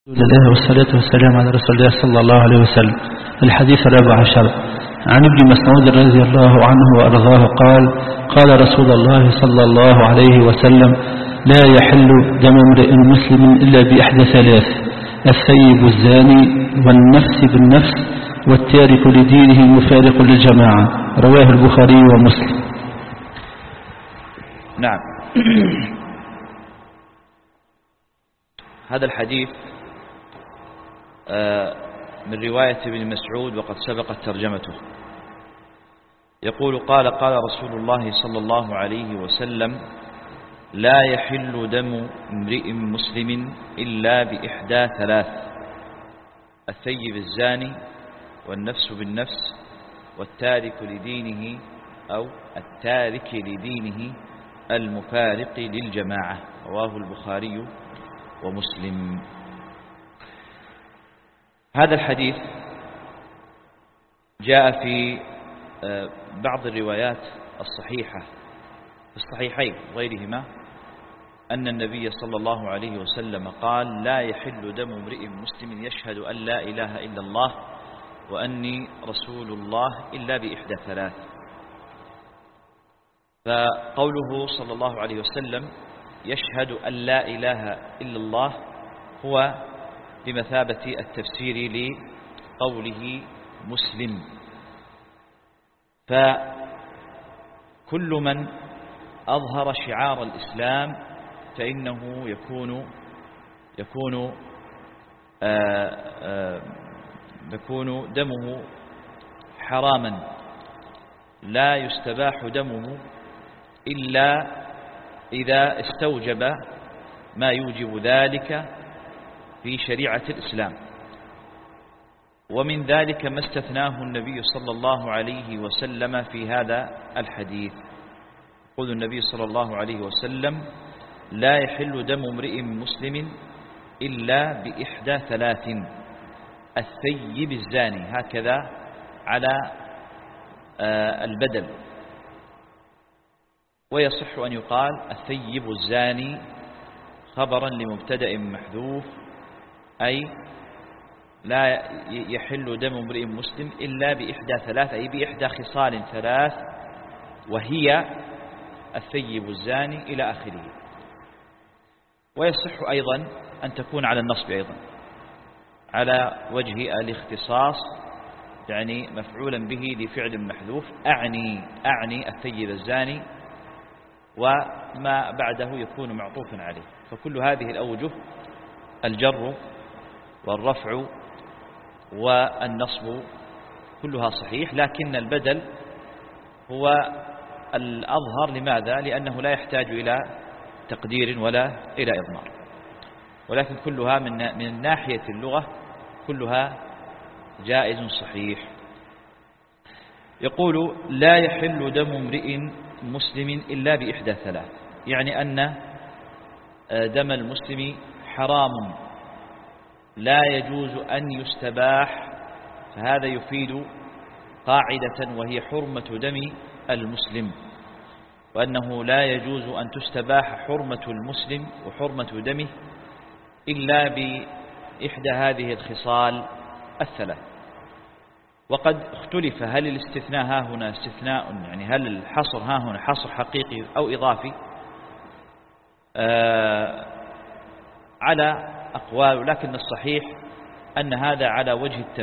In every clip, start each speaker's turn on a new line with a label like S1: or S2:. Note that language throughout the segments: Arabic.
S1: لله والصلاة والسلام على رسول الله صلى الله عليه وسلم. الحديث 14 عن ابن مسعود رضي الله عنه وأرضاه قال: قال رسول الله صلى الله عليه وسلم: لا يحل دم امرئ مسلم إلا بإحدى ثلاث: الثيب الزاني، والنفس بالنفس، والتارك لدينه المفارق للجماعة. رواه البخاري ومسلم.
S2: نعم. هذا الحديث من رواية ابن مسعود وقد سبقت ترجمته. يقول: قال رسول الله صلى الله عليه وسلم: لا يحل دم امرئ مسلم إلا بإحدى ثلاث: الثيب الزاني، والنفس بالنفس، والتارك لدينه أو التارك لدينه المفارق للجماعة. رواه البخاري ومسلم. هذا الحديث جاء في بعض الروايات الصحيحة في الصحيحين وغيرهما أن النبي صلى الله عليه وسلم قال: لا يحل دم امرئ مسلم يشهد أن لا إله إلا الله وأني رسول الله إلا بإحدى ثلاث. فقوله صلى الله عليه وسلم يشهد أن لا إله إلا الله هو بمثابة التفسير لقوله مسلم. فكل من أظهر شعار الإسلام فإنه يكون دمه حراما، لا يستباح دمه إلا إذا استوجب ما يوجب ذلك في شريعة الإسلام. ومن ذلك ما استثناه النبي صلى الله عليه وسلم في هذا الحديث. يقول النبي صلى الله عليه وسلم: لا يحل دم امرئ مسلم إلا بإحدى ثلاث: الثيب الزاني، هكذا على البدل، ويصح أن يقال الثيب الزاني خبرا لمبتدأ محذوف، أي لا يحل دم امرئ مسلم إلا بإحدى ثلاث، أي بإحدى خصال ثلاث، وهي الثيب الزاني إلى آخره. ويصح أيضا أن تكون على النصب أيضا على وجه الاختصاص، يعني مفعولا به لفعل محذوف، أعني الثيب الزاني، وما بعده يكون معطوفا عليه. فكل هذه الأوجه، الجر والرفع والنصب، كلها صحيح، لكن البدل هو الأظهر. لماذا؟ لأنه لا يحتاج إلى تقدير ولا إلى إضمار، ولكن كلها من ناحية اللغة كلها جائز صحيح. يقول: لا يحل دم امرئ مسلم إلا بإحدى ثلاث، يعني أن دم المسلم حرام لا يجوز أن يستباح. فهذا يفيد قاعدة، وهي حرمة دم المسلم، وأنه لا يجوز أن تستباح حرمة المسلم وحرمة دمه إلا بإحدى هذه الخصال الثلاث. وقد اختلف هل الاستثناء ها هنا استثناء، يعني هل الحصر ها هنا حصر حقيقي أو إضافي، على أقوال، لكن الصحيح أن هذا على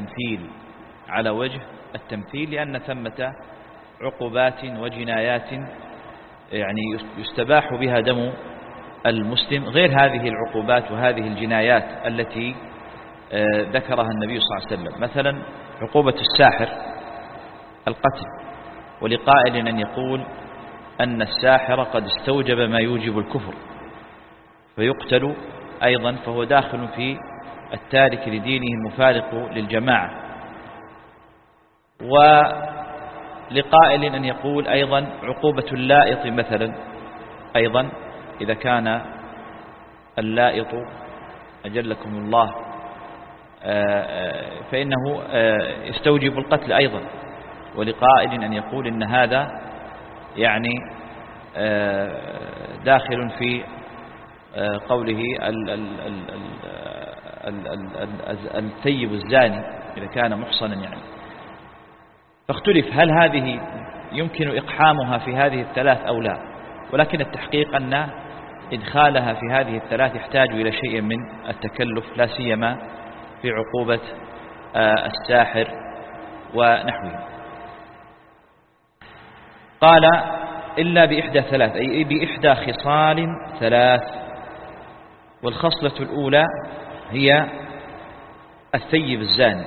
S2: وجه التمثيل، لأن ثمة عقوبات وجنايات يعني يستباح بها دم المسلم غير هذه العقوبات وهذه الجنايات التي ذكرها النبي صلى الله عليه وسلم. مثلا عقوبة الساحر القتل، ولقائل أن يقول أن الساحر قد استوجب ما يوجب الكفر فيقتل أيضا، فهو داخل في التارك لدينه المفارق للجماعة. ولقائل أن يقول أيضا عقوبة اللائط مثلا، أيضا إذا كان اللائط أجلكم الله فإنه يستوجب القتل أيضا. ولقائل أن يقول إن هذا يعني داخل في قوله الثيب الزاني إذا كان محصنا يعني. فاختلف هل هذه يمكن إقحامها في هذه الثلاث أو لا، ولكن التحقيق أن إدخالها في هذه الثلاث يحتاج إلى شيء من التكلف، لا سيما في عقوبة الساحر ونحوه. قال إلا بإحدى ثلاث، أي بإحدى خصال ثلاث. والخصلة الأولى هي الثيب الزاني،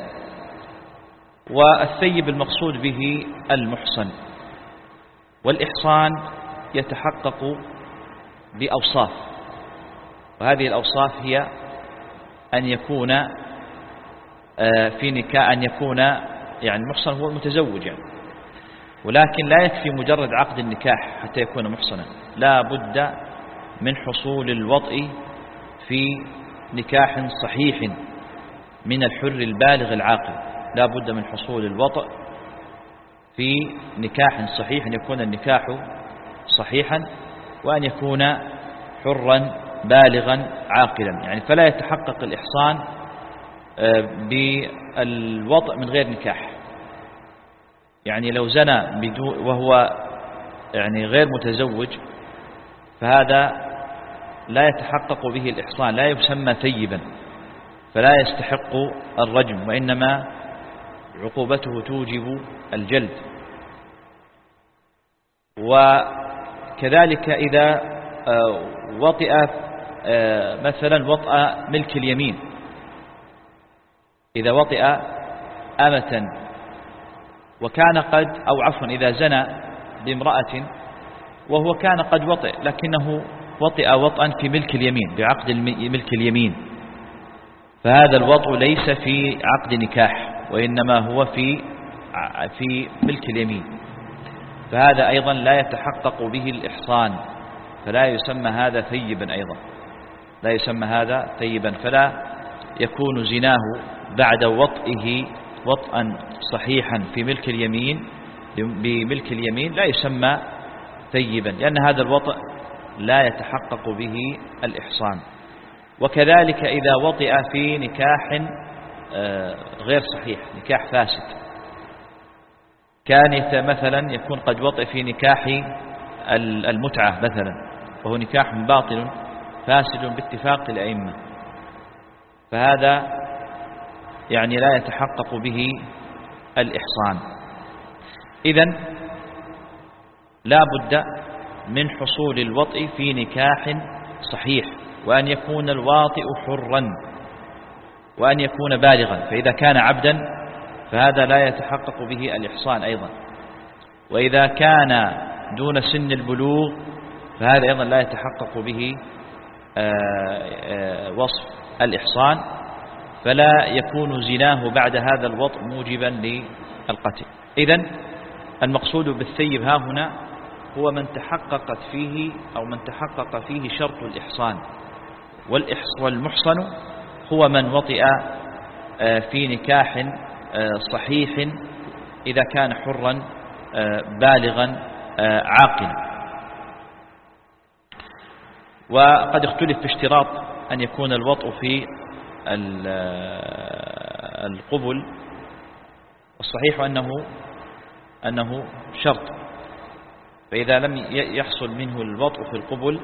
S2: والثيب المقصود به المحصن. والإحصان يتحقق بأوصاف، وهذه الأوصاف هي أن يكون في نكاح، أن يكون يعني المحصن هو المتزوج يعني، ولكن لا يكفي مجرد عقد النكاح حتى يكون محصنا، لا بد من حصول الوطء في نكاح صحيح من الحر البالغ العاقل، لا بد من حصول الوطء في نكاح صحيح، أن يكون النكاح صحيحا وأن يكون حرا بالغا عاقلا يعني. فلا يتحقق الإحصان بالوطء من غير نكاح، يعني لو زنى وهو يعني غير متزوج فهذا لا يتحقق به الإحصان، لا يسمى ثيبا، فلا يستحق الرجم، وإنما عقوبته توجب الجلد. وكذلك إذا وطئ مثلا وطأ ملك اليمين، إذا وطئ أمة وكان قد، أو عفوا إذا زنى بامرأة وهو كان قد وطئ لكنه وطئ وطئا في ملك اليمين بعقد ملك اليمين، فهذا الوطء ليس في عقد نكاح وإنما هو في ملك اليمين، فهذا أيضا لا يتحقق به الإحصان، فلا يسمى هذا ثيبا أيضا، لا يسمى هذا ثيبا، فلا يكون زناه بعد وطئه وطئا صحيحا في ملك اليمين بملك اليمين لا يسمى ثيبا، لأن هذا الوطئ لا يتحقق به الإحصان. وكذلك إذا وطئ في نكاح غير صحيح، نكاح فاسد، كان مثلا يكون قد وطئ في نكاح المتعة مثلا، وهو نكاح باطل فاسد باتفاق الأئمة، فهذا يعني لا يتحقق به الإحصان. إذن لا بد من حصول الوطء في نكاح صحيح، وأن يكون الواطئ حرا، وأن يكون بالغا، فإذا كان عبدا فهذا لا يتحقق به الإحصان أيضا، وإذا كان دون سن البلوغ فهذا أيضا لا يتحقق به وصف الإحصان، فلا يكون زناه بعد هذا الوطء موجبا للقتل. إذن المقصود بالثيب ها هنا هو من تحققت فيه أو من تحقق فيه شرط الإحصان، والمحصن هو من وطئ في نكاح صحيح إذا كان حرا بالغا عاقلا. وقد اختلف في اشتراط أن يكون الوطء في القبل، والصحيح أنه شرط، فإذا لم يحصل منه الوطء في القبل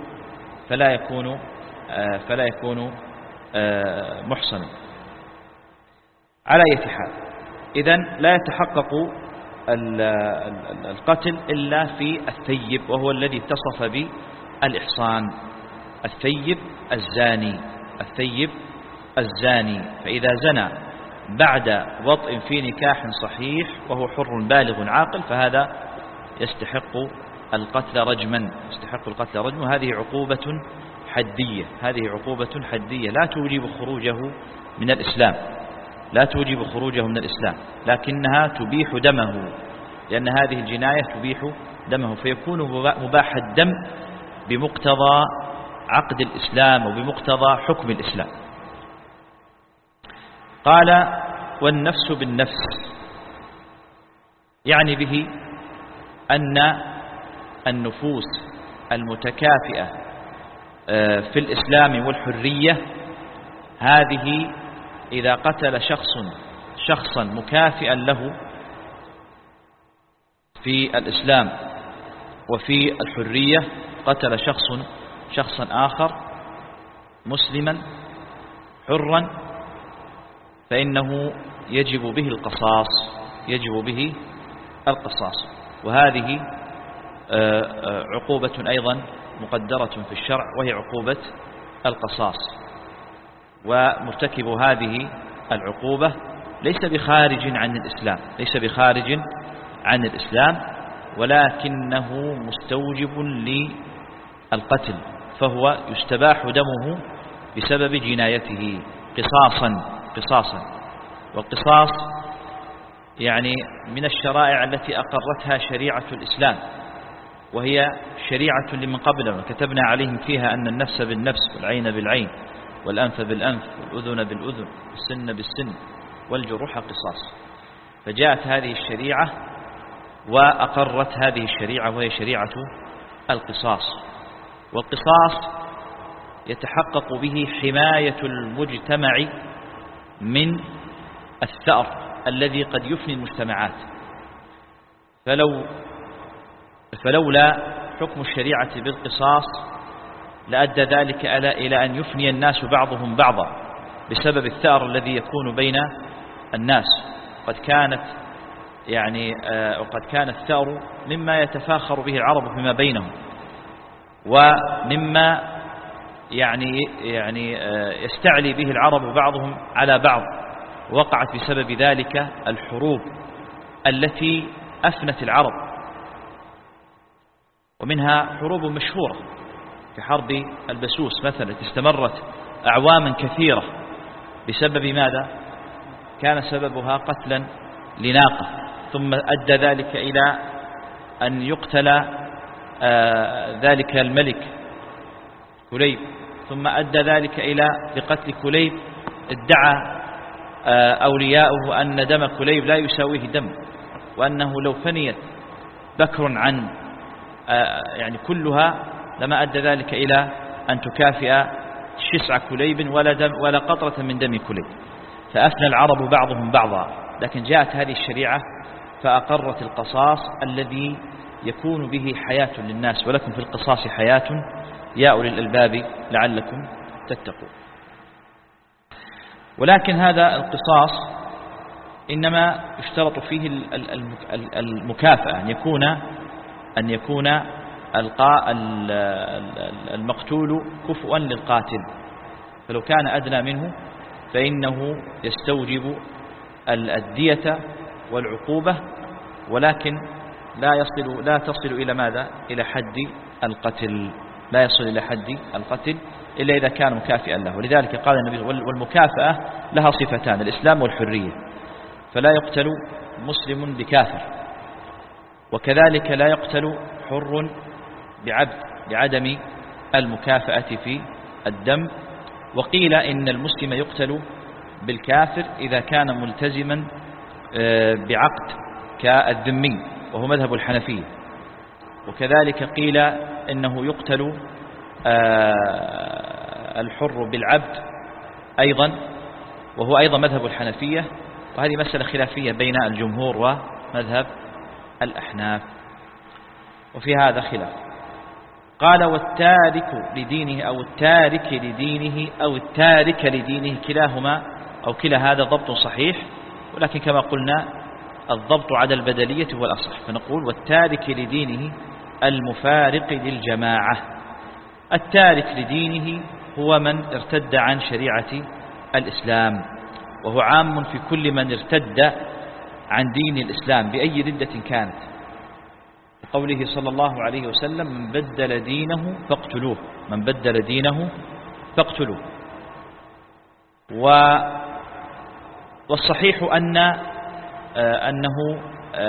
S2: فلا يكون محصنا. على أي حال، إذن لا يتحقق القتل إلا في الثيب، وهو الذي اتصف بالإحصان، الثيب الزاني، فإذا زنى بعد وطء في نكاح صحيح وهو حر بالغ عاقل فهذا يستحق القتل رجما، وهذه عقوبة حدية لا توجب خروجه من الإسلام، لكنها تبيح دمه، لأن هذه الجناية تبيح دمه، فيكون مباح الدم بمقتضى عقد الإسلام وبمقتضى حكم الإسلام. قال والنفس بالنفس، يعني به أن النفوس المتكافئة في الإسلام والحرية هذه إذا قتل شخصا مكافئا له في الإسلام وفي الحرية، قتل شخصا آخر مسلما حرا، فإنه يجب به القصاص. وهذه عقوبة أيضا مقدرة في الشرع، وهي عقوبة القصاص. ومرتكب هذه العقوبة ليس بخارج عن الإسلام، ولكنه مستوجب للقتل، فهو يستباح دمه بسبب جنايته قصاصا. والقصاص يعني من الشرائع التي أقرتها شريعة الإسلام، وهي شريعة لمن قبلنا، كتبنا عليهم فيها أن النفس بالنفس والعين بالعين والأنف بالأنف والأذن بالأذن والسن بالسن والجروح قصاص. فجاءت هذه الشريعة وأقرت هذه الشريعة، وهي شريعة القصاص. والقصاص يتحقق به حماية المجتمع من الثأر الذي قد يفني المجتمعات. فلولا حكم الشريعة بالقصاص لأدى ذلك إلى أن يفني الناس بعضهم بعضا بسبب الثأر الذي يكون بين الناس. وقد كان الثأر مما يتفاخر به العرب فيما بينهم، ومما يستعلي به العرب بعضهم على بعض. وقعت بسبب ذلك الحروب التي أفنت العرب، ومنها حروب مشهورة كحرب البسوس مثلا، استمرت أعواما كثيرة بسبب ماذا؟ كان سببها قتلا لناقة، ثم أدى ذلك إلى أن يقتل ذلك الملك كليب، ثم أدى ذلك إلى بقتل كليب. ادعى أولياؤه أن دم كليب لا يساويه دم، وأنه لو فنيت بكر عن كلها لما أدى ذلك إلى أن تكافئ شسع كليب ولا قطرة من دم كليب. فأفنى العرب بعضهم بعضا، لكن جاءت هذه الشريعة فأقرت القصاص الذي يكون به حياة للناس، ولكم في القصاص حياة يا أولي الألباب لعلكم تتقون. ولكن هذا القصاص إنما يشترط فيه المكافأة، أن يكون المقتول كفؤا للقاتل، فلو كان أدنى منه فإنه يستوجب الدية والعقوبة، ولكن لا تصل إلى ماذا؟ إلى حد القتل، لا يصل إلى حد القتل إلا إذا كان مكافئا له. ولذلك قال النبي: والمكافأة لها صفتان، الإسلام والحرية، فلا يقتل مسلم بكافر، وكذلك لا يقتل حر بعبد لعدم المكافأة في الدم. وقيل إن المسلم يقتل بالكافر إذا كان ملتزما بعقد كالذمي، وهو مذهب الحنفية. وكذلك قيل إنه يقتل الحر بالعبد أيضا، وهو أيضا مذهب الحنفية. وهذه مسألة خلافية بين الجمهور ومذهب الأحناف، وفي هذا خلاف. قال: والتارك لدينه أو التارك لدينه أو التارك لدينه، كلاهما أو كلا هذا ضبط صحيح، ولكن كما قلنا الضبط على البدلية هو الأصح، فنقول: والتارك لدينه المفارق للجماعة. التارك لدينه هو من ارتد عن شريعة الإسلام، وهو عام في كل من ارتد عن دين الإسلام بأي ردة كانت، وقوله صلى الله عليه وسلم: من بدل دينه فاقتلوه، من بدل دينه فاقتلوه. والصحيح أنه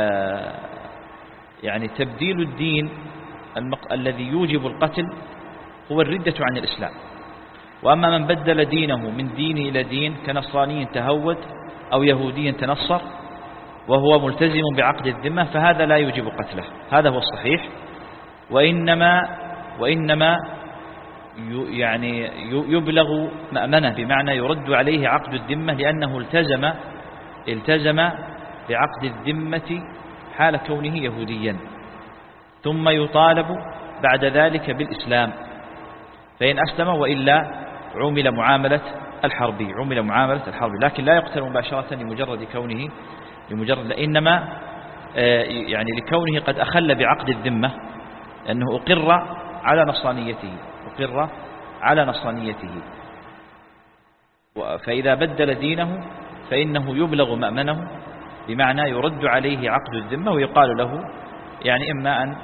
S2: تبديل الدين الذي يوجب القتل هو الردة عن الإسلام. وأما من بدل دينه من دين إلى دين كنصراني تهود أو يهودي تنصر وهو ملتزم بعقد الذمة، فهذا لا يوجب قتله، هذا هو الصحيح. وإنما يعني يبلغ مأمنه، بمعنى يرد عليه عقد الذمة، لأنه التزم بعقد الذمة حال كونه يهوديا، ثم يطالب بعد ذلك بالإسلام، فإن أسلم وإلا عمل معاملة الحربي، لكن لا يقتل مباشرة لمجرد إنما يعني لكونه قد أخل بعقد الذمة، أنه أقر على نصرانيته، فإذا بدل دينه فإنه يبلغ مأمنه، بمعنى يرد عليه عقد الذمة، ويقال له يعني إما أن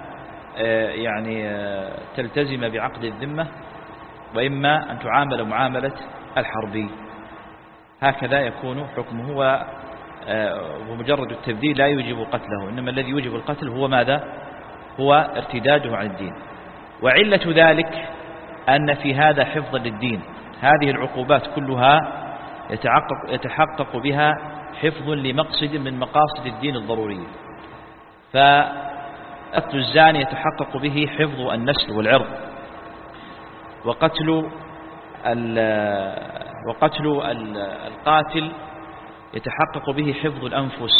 S2: تلتزم بعقد الذمة، وإما أن تعامل معاملة الحربي. هكذا يكون حكمه، ومجرد التبديل لا يوجب قتله، إنما الذي يوجب القتل هو ماذا؟ هو ارتداده عن الدين. وعلة ذلك أن في هذا حفظا للدين، هذه العقوبات كلها يتحقق بها حفظ لمقصد من مقاصد الدين الضرورية. فقتل الزاني يتحقق به حفظ النسل والعرض، وقتل القاتل يتحقق به حفظ الأنفس،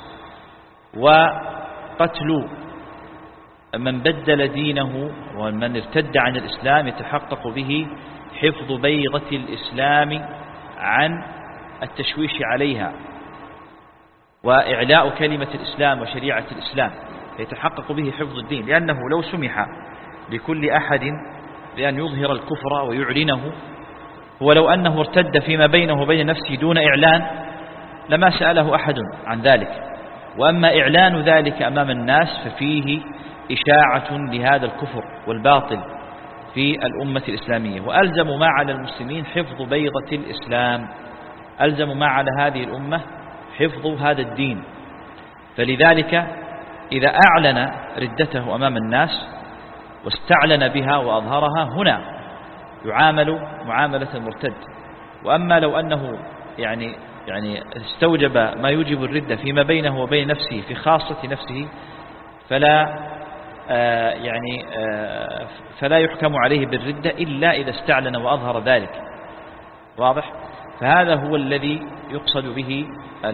S2: وقتل من بدل دينه ومن ارتد عن الإسلام يتحقق به حفظ بيضة الإسلام عن التشويش عليها، وإعلاء كلمة الإسلام وشريعة الإسلام، يتحقق به حفظ الدين، لأنه لو سمح لكل أحد بأن يظهر الكفر ويعلنه، ولو أنه ارتد فيما بينه وبين نفسه دون إعلان لما سأله أحد عن ذلك، وأما إعلان ذلك أمام الناس ففيه إشاعة لهذا الكفر والباطل في الأمة الإسلامية، وألزم ما على المسلمين حفظ بيضة الإسلام، ألزم ما على هذه الأمة حفظ هذا الدين. فلذلك إذا أعلن ردته أمام الناس واستعلن بها وأظهرها، هنا يعامل معاملة المرتد. وأما لو أنه يعني استوجب ما يوجب الردة فيما بينه وبين نفسه في خاصة نفسه، فلا يحكم عليه بالردة إلا إذا استعلن وأظهر ذلك. واضح؟ فهذا هو الذي يقصد به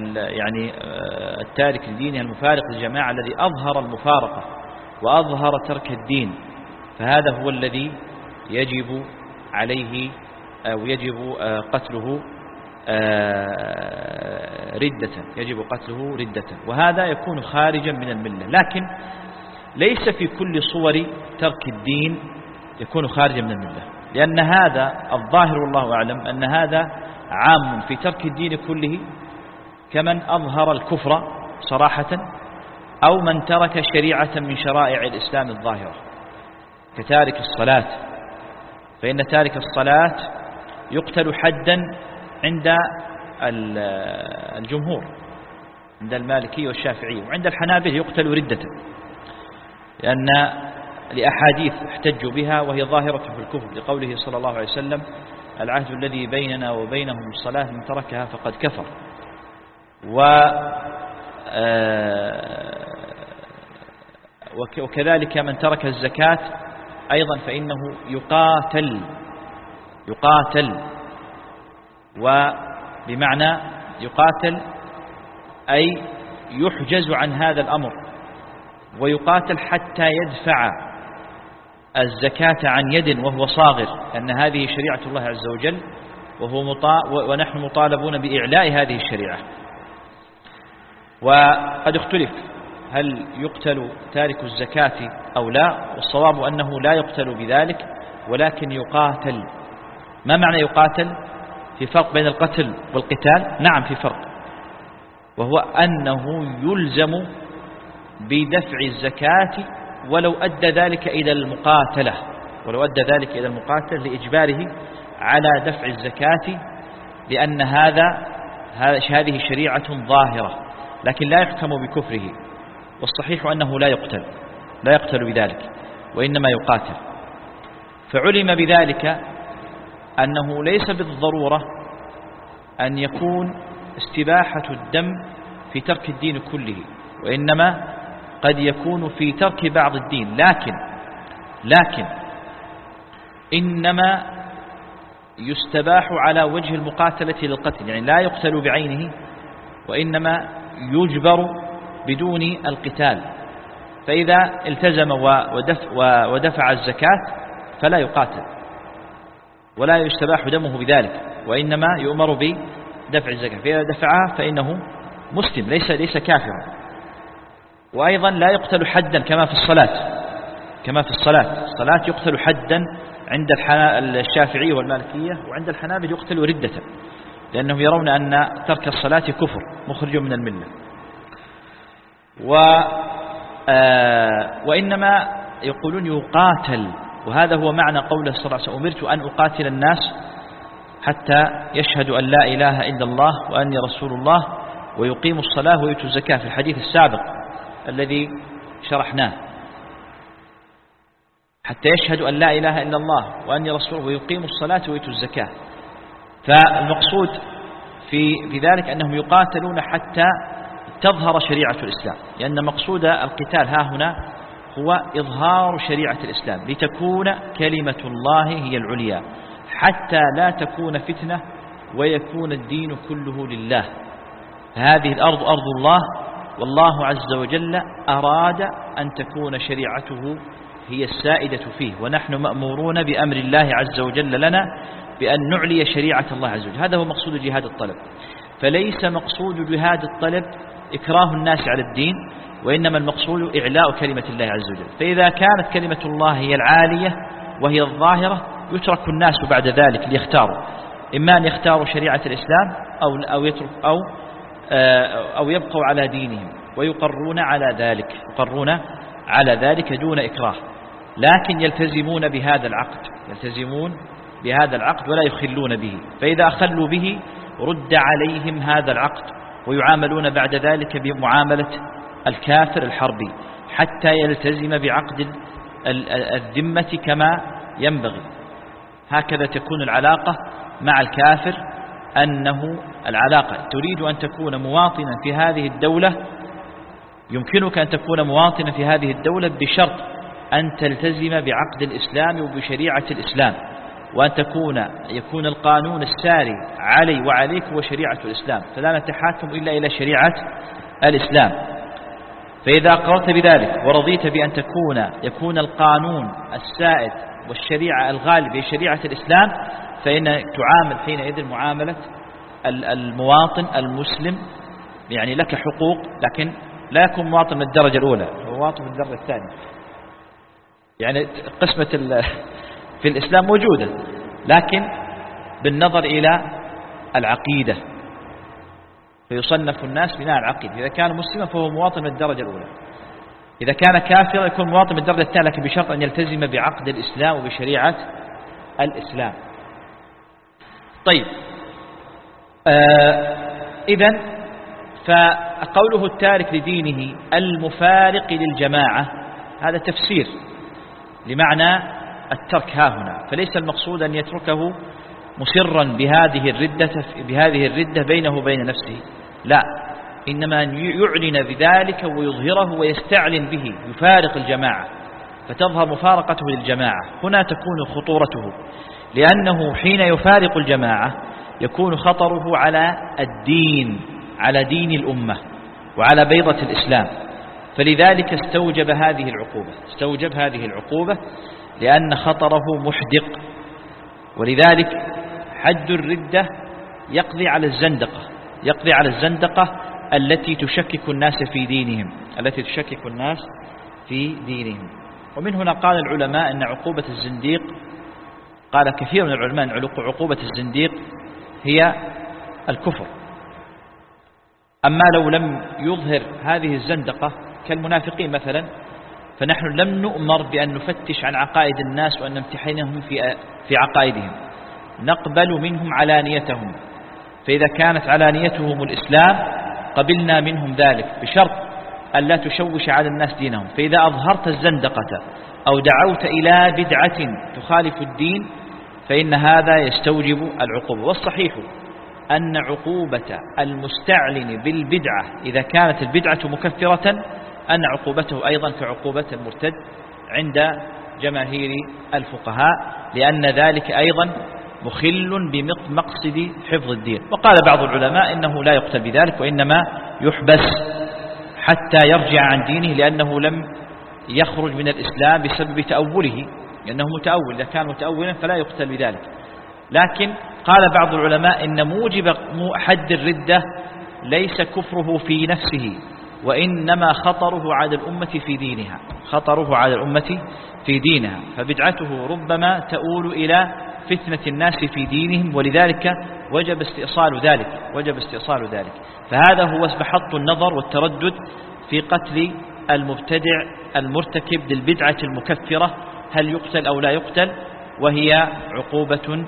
S2: التارك لدينه المفارق للجماعة، الذي أظهر المفارقة وأظهر ترك الدين، فهذا هو الذي يجب عليه أو يجب قتله ردة، وهذا يكون خارجا من الملة. لكن ليس في كل صور ترك الدين يكون خارجا من الملة، لأن هذا الظاهر والله أعلم أن هذا عام في ترك الدين كله، كمن أظهر الكفر صراحة، أو من ترك شريعة من شرائع الإسلام الظاهرة، كتارك الصلاة، فإن تارك الصلاة يقتل حدا عند الجمهور، عند المالكي والشافعي، وعند الحنابلة يقتل ردة، لأن لأحاديث احتجوا بها وهي ظاهرة في الكفر، لقوله صلى الله عليه وسلم: العهد الذي بيننا وبينهم الصلاة، من تركها فقد كفر. وكذلك من ترك الزكاة أيضا فإنه يقاتل، وبمعنى يقاتل أي يحجز عن هذا الأمر، ويقاتل حتى يدفع الزكاة عن يد وهو صاغر، لأن هذه شريعة الله عز وجل، ونحن مطالبون بإعلاء هذه الشريعة. وقد اختلف هل يقتل تارك الزكاة أو لا، والصواب أنه لا يقتل بذلك، ولكن يقاتل. ما معنى يقاتل؟ في فرق بين القتل والقتال؟ نعم في فرق، وهو أنه يلزم بدفع الزكاة ولو أدى ذلك إلى المقاتلة، لإجباره على دفع الزكاة، لأن هذه شريعة ظاهرة، لكن لا يحكم بكفره. والصحيح أنه لا يقتل بذلك، وإنما يقاتل. فعلم بذلك أنه ليس بالضرورة أن يكون استباحة الدم في ترك الدين كله، وإنما قد يكون في ترك بعض الدين. لكن إنما يستباح على وجه المقاتلة للقتل، يعني لا يقتل بعينه، وإنما يجبر بدون القتال. فإذا التزم ودفع الزكاة فلا يقاتل ولا يستباح دمه بذلك، وإنما يؤمر بدفع الزكاة، فإذا دفعها فإنه مسلم ليس كافرا. وأيضا لا يقتل حدا كما في الصلاة يقتل حدا عند الشافعية والمالكية، وعند الحنابلة يقتل ردة، لأنهم يرون أن ترك الصلاة كفر مخرج من الملة. وإنما يقولون يقاتل، وهذا هو معنى قوله صلى الله عليه وسلم: أمرت أن أقاتل الناس حتى يشهدوا أن لا إله إلا الله وأني رسول الله ويقيموا الصلاة ويؤتوا الزكاة، في الحديث السابق الذي شرحناه، حتى يشهدوا أن لا إله إلا الله وأني رسول ويقيموا الصلاة ويؤتوا الزكاة. فالمقصود في ذلك أنهم يقاتلون حتى تظهر شريعة الإسلام، لأن مقصود القتال ها هنا هو إظهار شريعة الإسلام لتكون كلمة الله هي العليا، حتى لا تكون فتنة ويكون الدين كله لله. هذه الأرض أرض الله، والله عز وجل أراد أن تكون شريعته هي السائدة فيه، ونحن مأمورون بأمر الله عز وجل لنا بأن نعلي شريعة الله عز وجل. هذا هو مقصود جهاد الطلب. فليس مقصود جهاد الطلب إكراه الناس على الدين، وإنما المقصود إعلاء كلمة الله عز وجل. فإذا كانت كلمة الله هي العالية وهي الظاهرة يترك الناس بعد ذلك ليختاروا، إما أن يختاروا شريعة الإسلام أو يبقوا على دينهم ويقرون على ذلك دون إكراه، لكن يلتزمون بهذا العقد ولا يخلون به. فإذا أخلوا به رد عليهم هذا العقد، ويعاملون بعد ذلك بمعاملة الكافر الحربي حتى يلتزم بعقد الذمة كما ينبغي. هكذا تكون العلاقة مع الكافر، أنه العلاقة تريد أن تكون مواطنا في هذه الدولة، يمكنك أن تكون مواطنا في هذه الدولة بشرط أن تلتزم بعقد الإسلام وبشريعة الإسلام، وأن يكون القانون الساري علي وعليك هو شريعة الإسلام، فلا نتحاكم إلا إلى شريعة الإسلام. فإذا أقررت بذلك ورضيت بأن يكون القانون السائد والشريعة الغالب هي شريعة الإسلام، فإن تعامل حينئذ معاملة المواطن المسلم، يعني لك حقوق، لكن لا يكون مواطن من الدرجة الأولى، هو مواطن من الدرجة الثانية. يعني قسمة في الإسلام موجودة، لكن بالنظر إلى العقيدة، فيصنف الناس بناء العقيدة. إذا كان مسلما فهو مواطن من الدرجة الأولى، إذا كان كافرا يكون مواطن من الدرجة الثانية، لكن بشرط أن يلتزم بعقد الإسلام وبشريعة الإسلام. طيب، إذن فقوله التارك لدينه المفارق للجماعة هذا تفسير لمعنى الترك ها هنا، فليس المقصود أن يتركه مسرا بهذه الردة بينه وبين نفسه، لا، إنما أن يعلن بذلك ويظهره ويستعلن به، يفارق الجماعة فتظهر مفارقته للجماعة. هنا تكون خطورته، لأنه حين يفارق الجماعة يكون خطره على الدين، على دين الأمة وعلى بيضة الإسلام، فلذلك استوجب هذه العقوبة لأن خطره محدق. ولذلك حد الردة يقضي على الزندقة التي تشكك الناس في دينهم. ومن هنا قال العلماء أن عقوبة الزنديق، قال كثير من العلماء أن عقوبة الزنديق هي الكفر. أما لو لم يظهر هذه الزندقة كالمنافقين مثلا، فنحن لم نؤمر بأن نفتش عن عقائد الناس وأن نمتحنهم في عقائدهم، نقبل منهم علانيتهم، فإذا كانت علانيتهم الإسلام قبلنا منهم ذلك بشرط أن لا تشوش على الناس دينهم. فإذا أظهرت الزندقة أو دعوت إلى بدعة تخالف الدين فإن هذا يستوجب العقوبة. والصحيح أن عقوبة المستعلن بالبدعة إذا كانت البدعة مكفرة أن عقوبته أيضا كعقوبة المرتد عند جماهير الفقهاء، لأن ذلك أيضا مخل بمقصد حفظ الدين. وقال بعض العلماء إنه لا يقتل بذلك، وإنما يحبس حتى يرجع عن دينه، لأنه لم يخرج من الإسلام بسبب تأوله، لأنه متأول، إذا كان متأولا فلا يقتل بذلك. لكن قال بعض العلماء إن موجب حد الردة ليس كفره في نفسه، وإنما خطره على الأمة في دينها، خطره على الأمة في دينها، فبدعته ربما تؤول إلى فتنة الناس في دينهم، ولذلك وجب استئصال ذلك. فهذا هو محط النظر والتردد في قتل المبتدع المرتكب للبدعة المكفرة، هل يقتل أو لا يقتل؟ وهي عقوبة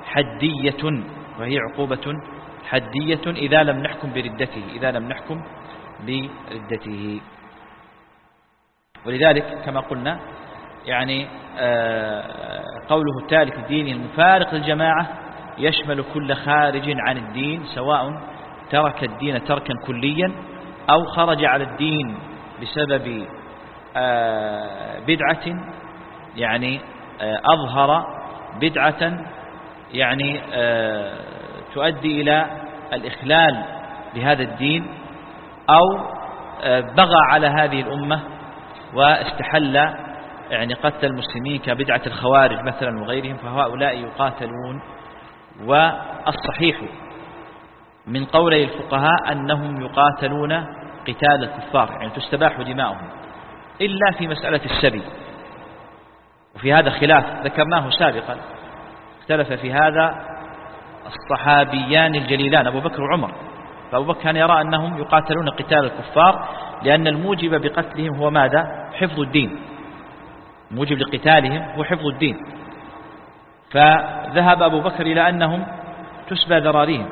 S2: حدية إذا لم نحكم بردته. ولذلك كما قلنا يعني قوله التالي الدين المفارق للجماعة يشمل كل خارج عن الدين، سواء ترك الدين تركا كليا أو خرج على الدين بسبب بدعة، يعني أظهر بدعة يعني تؤدي إلى الإخلال بهذا الدين، أو بغى على هذه الأمة واستحل يعني قتل المسلمين كبدعة الخوارج مثلا وغيرهم، فهؤلاء يقاتلون. والصحيح من قولي الفقهاء أنهم يقاتلون قتال الكفار، يعني تستباح دماؤهم، إلا في مسألة السبي، وفي هذا خلاف ذكرناه سابقا، اختلف في هذا الصحابيان الجليلان أبو بكر وعمر. فأبو بكر كان يرى أنهم يقاتلون قتال الكفار لأن الموجب بقتلهم هو ماذا؟ حفظ الدين، موجب لقتالهم هو حفظ الدين. فذهب أبو بكر إلى أنهم تسبى ذراريهم،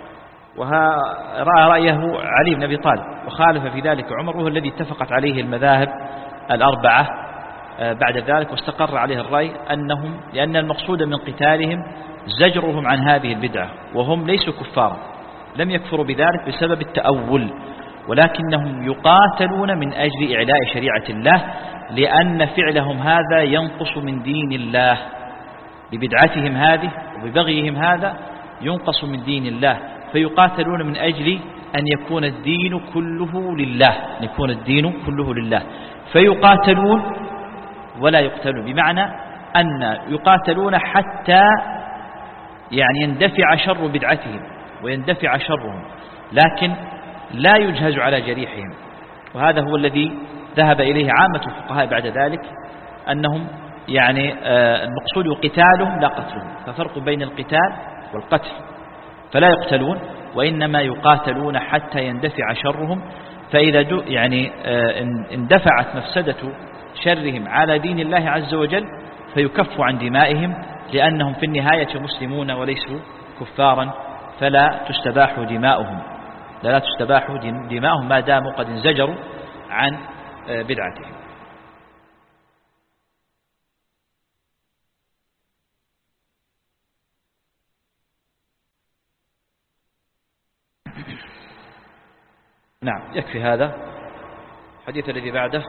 S2: ورأى رأيه علي بن أبي طالب، وخالف في ذلك عمر، وهو الذي اتفقت عليه المذاهب الأربعة بعد ذلك، واستقر عليه الرأي أنهم لأن المقصود من قتالهم زجرهم عن هذه البدعة، وهم ليسوا كفارا، لم يكفروا بذلك بسبب التأول، ولكنهم يقاتلون من أجل إعلاء شريعة الله، لأن فعلهم هذا ينقص من دين الله، ببدعتهم هذه وببغيهم هذا ينقص من دين الله، فيقاتلون من أجل أن يكون الدين كله لله، فيقاتلون ولا يقتلون، بمعنى أن يقاتلون حتى يعني يندفع شر بدعتهم ويندفع شرهم، لكن لا يجهز على جريحهم. وهذا هو الذي ذهب إليه عامة الفقهاء بعد ذلك، أنهم يعني المقصود قتالهم لا قتلهم، ففرق بين القتال والقتل، فلا يقتلون وإنما يقاتلون حتى يندفع شرهم، فإذا يعني اندفعت مفسدة شرهم على دين الله عز وجل فيكف عن دمائهم، لأنهم في النهاية مسلمون وليسوا كفارا، فلا تستباح دماؤهم ما داموا قد انزجروا عن بدعتهم. نعم، يكفي هذا. الحديث الذي بعده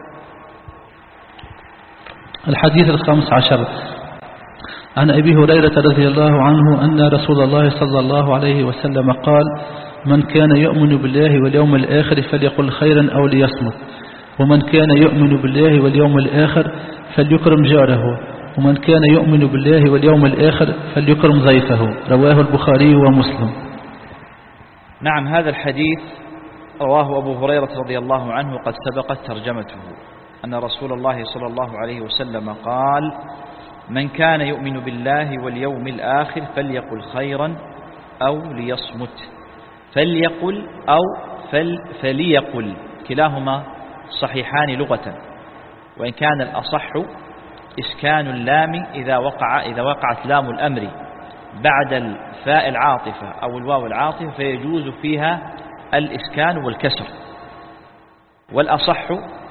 S1: الحديث 15 عن أبي هريرة رضي الله عنه أن رسول الله صلى الله عليه وسلم قال: من كان يؤمن بالله واليوم الآخر فليقل خيرا أو ليصمت، ومن كان يؤمن بالله واليوم الآخر فليكرم جاره، ومن كان يؤمن بالله واليوم الآخر فليكرم ضيفه. رواه البخاري ومسلم.
S2: نعم، هذا الحديث رواه أبو هريرة رضي الله عنه، قد سبقت ترجمته، أن رسول الله صلى الله عليه وسلم قال: من كان يؤمن بالله واليوم الآخر فليقل خيرا أو ليصمت. فليقل أو فليقل كلاهما صحيحان لغة، وإن كان الأصح إسكان اللام إذا وقعت لام الأمر بعد الفاء العاطفة أو الواو العاطفة، فيجوز فيها الإسكان والكسر، والأصح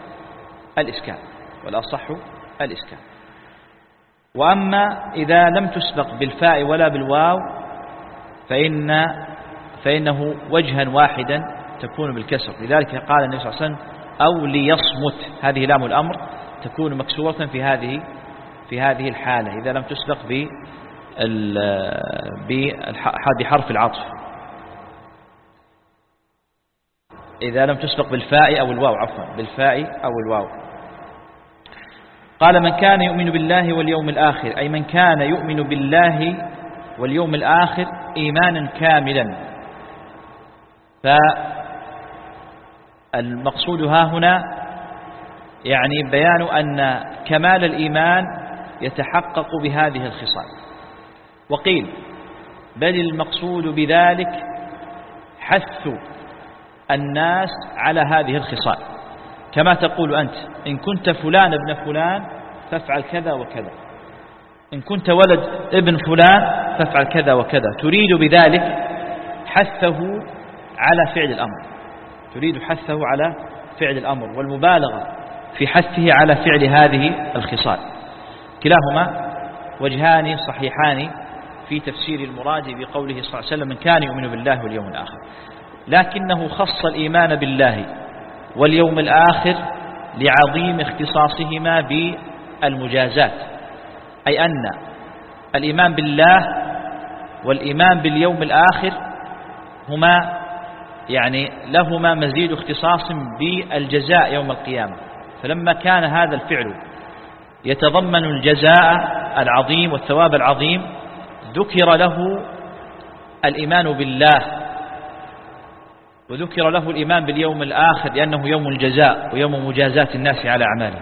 S2: الإسكان. وأما إذا لم تسبق بالفاء ولا بالواو فإنه وجها واحدا تكون بالكسر، لذلك قال النبي صلى الله عليه وسلم: أو ليصمت، هذه لام الأمر تكون مكسورة في هذه في هذه الحالة إذا لم تسبق بحرف العطف، إذا لم تسبق بالفاء أو الواو، عفوا بالفاء أو الواو. قال من كان يؤمن بالله واليوم الآخر، أي من كان يؤمن بالله واليوم الآخر إيمانا كاملا. فالمقصود ها هنا يعني بيان أن كمال الإيمان يتحقق بهذه الخصال. وقيل بل المقصود بذلك حث الناس على هذه الخصال، كما تقول أنت إن كنت فلان ابن فلان فافعل كذا وكذا، إن كنت ولد ابن فلان فافعل كذا وكذا. تريد بذلك حثه على فعل الأمر، تريد حثه على فعل الأمر والمبالغة في حثه على فعل هذه الخصال. كلاهما وجهان صحيحان في تفسير المراد بقوله صلى الله عليه وسلم من كان يؤمن بالله واليوم الآخر، لكنه خص الإيمان بالله واليوم الآخر لعظيم اختصاصهما بالمجازات، أي أن الإيمان بالله والإيمان باليوم الآخر هما يعني لهما مزيد اختصاص بالجزاء يوم القيامة. فلما كان هذا الفعل يتضمن الجزاء العظيم والثواب العظيم ذكر له الإيمان بالله وذكر له الإيمان باليوم الآخر لأنه يوم الجزاء ويوم مجازاة الناس على أعمالهم.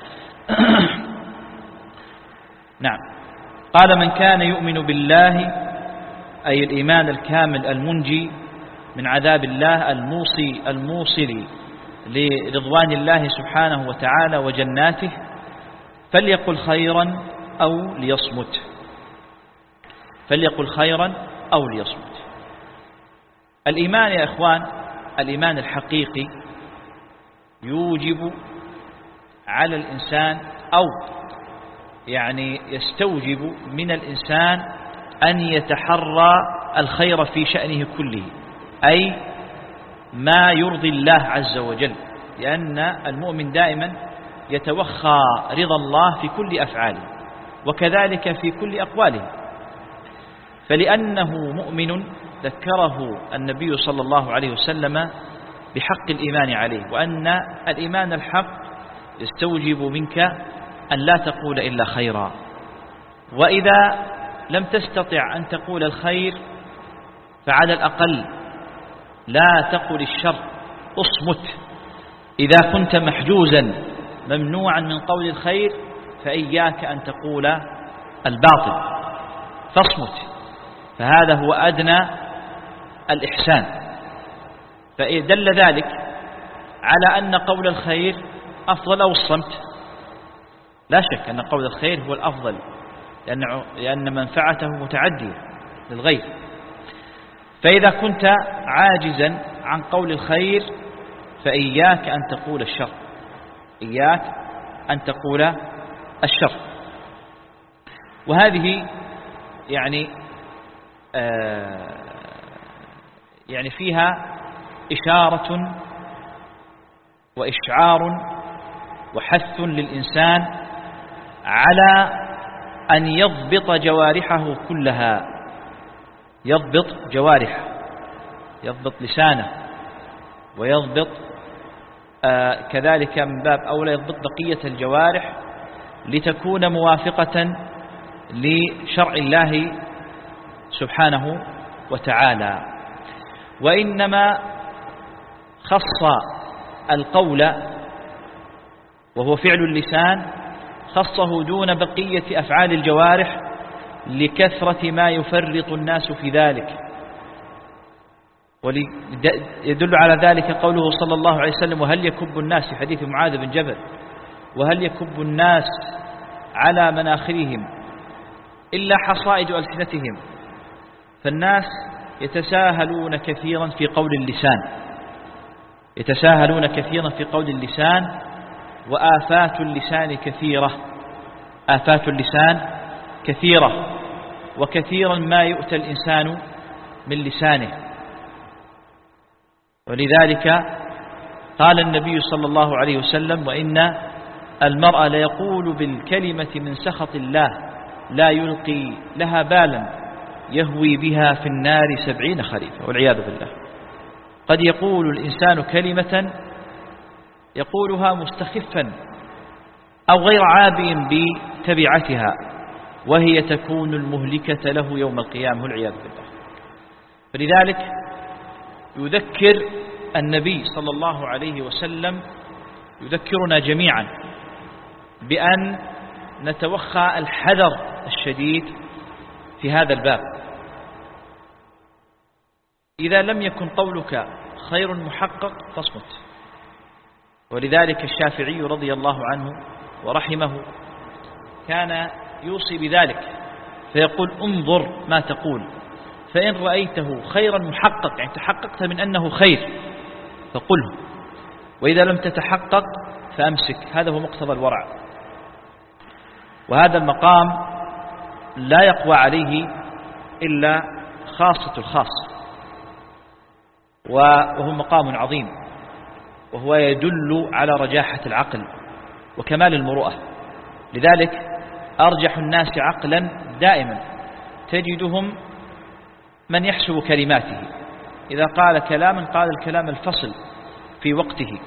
S2: نعم. قال من كان يؤمن بالله أي الإيمان الكامل المنجي من عذاب الله الموصل لرضوان الله سبحانه وتعالى وجناته فليقل خيرا أو ليصمت، فليقل خيرا أو ليصمت. الإيمان يا إخوان، الإيمان الحقيقي يوجب على الإنسان أو يعني يستوجب من الإنسان أن يتحرى الخير في شأنه كله، أي ما يرضي الله عز وجل، لأن المؤمن دائما يتوخى رضا الله في كل أفعاله وكذلك في كل أقواله. فلأنه مؤمن ذكره النبي صلى الله عليه وسلم بحق الإيمان عليه، وأن الإيمان الحق يستوجب منك أن لا تقول إلا خيرا، وإذا لم تستطع أن تقول الخير فعلى الأقل لا تقل الشر، اصمت. إذا كنت محجوزا ممنوعا من قول الخير فإياك أن تقول الباطل، فاصمت. فهذا هو أدنى الإحسان. فدل ذلك على أن قول الخير أفضل أو الصمت؟ لا شك أن قول الخير هو الأفضل، لأن منفعته متعدية للغير. فإذا كنت عاجزا عن قول الخير فإياك أن تقول الشر، إياك أن تقول الشر. وهذه يعني فيها إشارة وإشعار وحث للإنسان على أن يضبط جوارحه كلها، يضبط جوارحه، يضبط لسانه، ويضبط كذلك من باب أولى يضبط بقية الجوارح لتكون موافقة لشرع الله سبحانه وتعالى. وإنما خص القول وهو فعل اللسان، خصه دون بقية أفعال الجوارح لكثرة ما يفرط الناس في ذلك. ويدل على ذلك قوله صلى الله عليه وسلم وهل يكب الناس في حديث معاذ بن جبل وهل يكب الناس على مناخرهم إلا حصائد ألسنتهم. فالناس يتساهلون كثيرا في قول اللسان، يتساهلون كثيرا في قول اللسان، وآفات اللسان كثيرة، آفات اللسان كثيرة، وكثيرا ما يؤتى الإنسان من لسانه. ولذلك قال النبي صلى الله عليه وسلم وإن المرأة ليقول بالكلمة من سخط الله لا يلقي لها بالا يهوي بها في النار 70 خريفا والعياذ بالله. قد يقول الإنسان كلمة يقولها مستخفا أو غير عابئ بتبعتها وهي تكون المهلكة له يوم القيامة والعياذ بالله. فلذلك يذكر النبي صلى الله عليه وسلم يذكرنا جميعا بأن نتوخى الحذر الشديد في هذا الباب. إذا لم يكن قولك خير محقق فاصمت. ولذلك الشافعي رضي الله عنه ورحمه كان يوصي بذلك فيقول انظر ما تقول، فإن رأيته خيرا محقق يعني تحققت من أنه خير فقله، وإذا لم تتحقق فأمسك. هذا هو مقتضى الورع. وهذا المقام لا يقوى عليه إلا خاصة الخاص، وهو مقام عظيم، وهو يدل على رجاحة العقل وكمال المروءة. لذلك أرجح الناس عقلا دائما تجدهم من يحسب كلماته، إذا قال كلاما قال الكلام الفصل في وقته،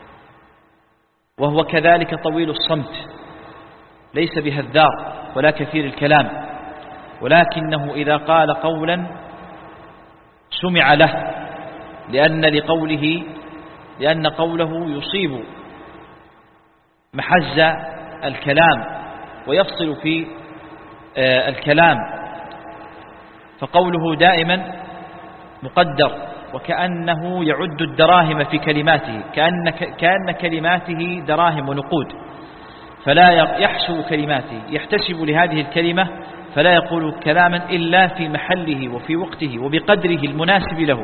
S2: وهو كذلك طويل الصمت ليس بهذار ولا كثير الكلام، ولكنه إذا قال قولا سمع له لأن قوله يصيب محز الكلام ويفصل في الكلام، فقوله دائما مقدر وكأنه يعد الدراهم في كلماته، كأن كلماته دراهم ونقود، فلا يحسب كلماته، يحتسب لهذه الكلمة فلا يقول كلاما إلا في محله وفي وقته وبقدره المناسب له،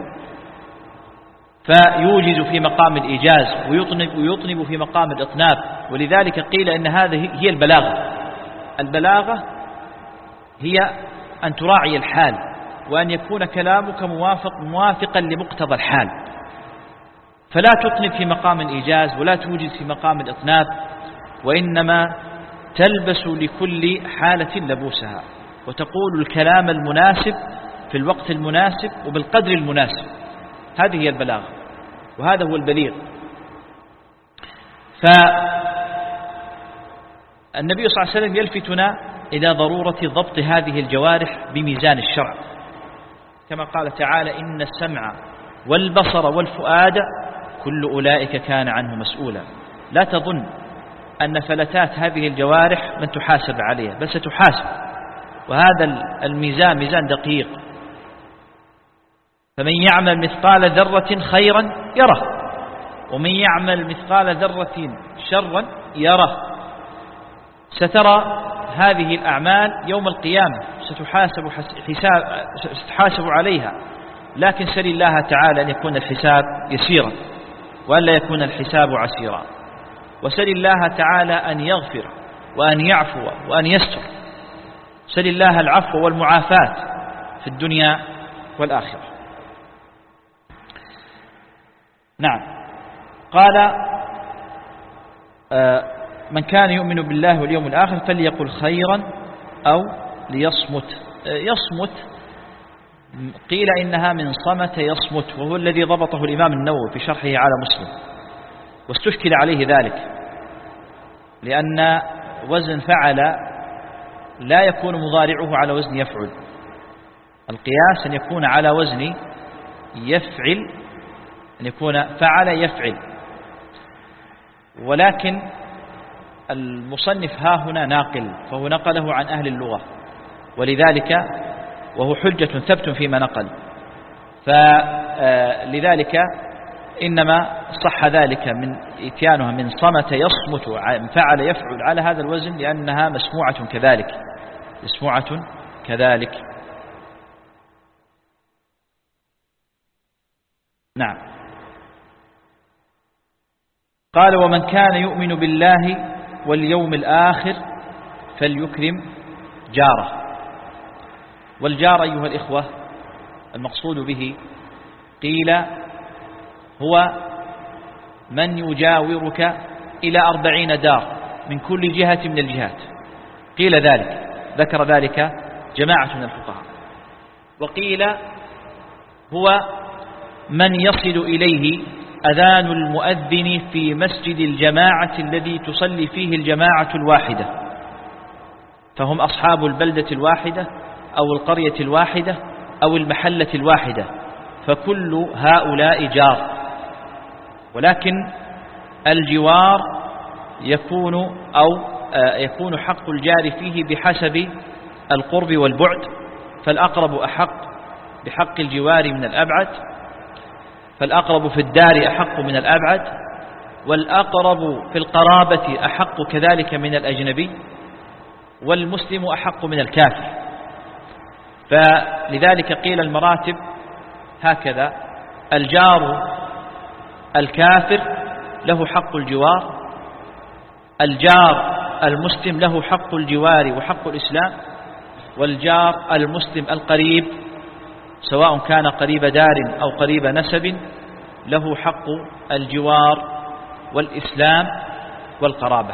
S2: فيوجز في مقام الإيجاز ويطنب في مقام الإطناب. ولذلك قيل إن هذه هي البلاغة. البلاغة هي أن تراعي الحال، وأن يكون كلامك موافقا لمقتضى الحال، فلا تطنب في مقام الإيجاز ولا توجز في مقام الإطناب، وإنما تلبس لكل حالة لبوسها وتقول الكلام المناسب في الوقت المناسب وبالقدر المناسب. هذه هي البلاغة، وهذا هو البليغ. فالنبي صلى الله عليه وسلم يلفتنا إلى ضرورة ضبط هذه الجوارح بميزان الشرع، كما قال تعالى إن السمع والبصر والفؤاد كل أولئك كان عنه مسؤولا. لا تظن أن فلتات هذه الجوارح من تحاسب عليها، بل ستحاسب، وهذا الميزان ميزان دقيق. فمن يعمل مثقال ذرة خيرا يره، ومن يعمل مثقال ذرة شرا يره. سترى هذه الأعمال يوم القيامة، ستحاسب عليها، لكن سل الله تعالى أن يكون الحساب يسيرا وأن لا يكون الحساب عسيرا، وسل الله تعالى أن يغفر وأن يعفو وأن يستر. سل الله العفو والمعافاة في الدنيا والآخرة. نعم. قال من كان يؤمن بالله واليوم الآخر فليقل خيرا أو ليصمت. يصمت قيل إنها من صمت يصمت، وهو الذي ضبطه الإمام النووي في شرحه على مسلم، واستشكل عليه ذلك لأن وزن فعل لا يكون مضارعه على وزن يفعل. القياس أن يكون على وزن يفعل، أن يكون فعل يفعل، ولكن المصنف ها هنا ناقل، فهو نقله عن أهل اللغة، ولذلك وهو حجة ثبت فيما نقل، فلذلك إنما صح ذلك من إتيانها من صمت يصمت فعل يفعل على هذا الوزن، لأنها مسموعة كذلك، مسموعة كذلك. نعم. قال ومن كان يؤمن بالله واليوم الآخر فليكرم جاره. والجار أيها الإخوة المقصود به قيل هو من يجاورك إلى 40 دار من كل جهة من الجهات. قيل ذلك، ذكر ذلك جماعة من الفقهاء. وقيل هو من يصل إليه أذان المؤذن في مسجد الجماعة الذي تصلي فيه الجماعة الواحدة، فهم أصحاب البلدة الواحدة أو القرية الواحدة أو المحلة الواحدة، فكل هؤلاء جار. ولكن الجوار يكون حق الجار فيه بحسب القرب والبعد، فالأقرب أحق بحق الجوار من الأبعد، فالأقرب في الدار أحق من الأبعد، والأقرب في القرابة أحق كذلك من الأجنبي، والمسلم أحق من الكافر. فلذلك قيل المراتب هكذا: الجار الكافر له حق الجوار، الجار المسلم له حق الجوار وحق الإسلام، والجار المسلم القريب سواء كان قريب دار أو قريب نسب له حق الجوار والإسلام والقرابة.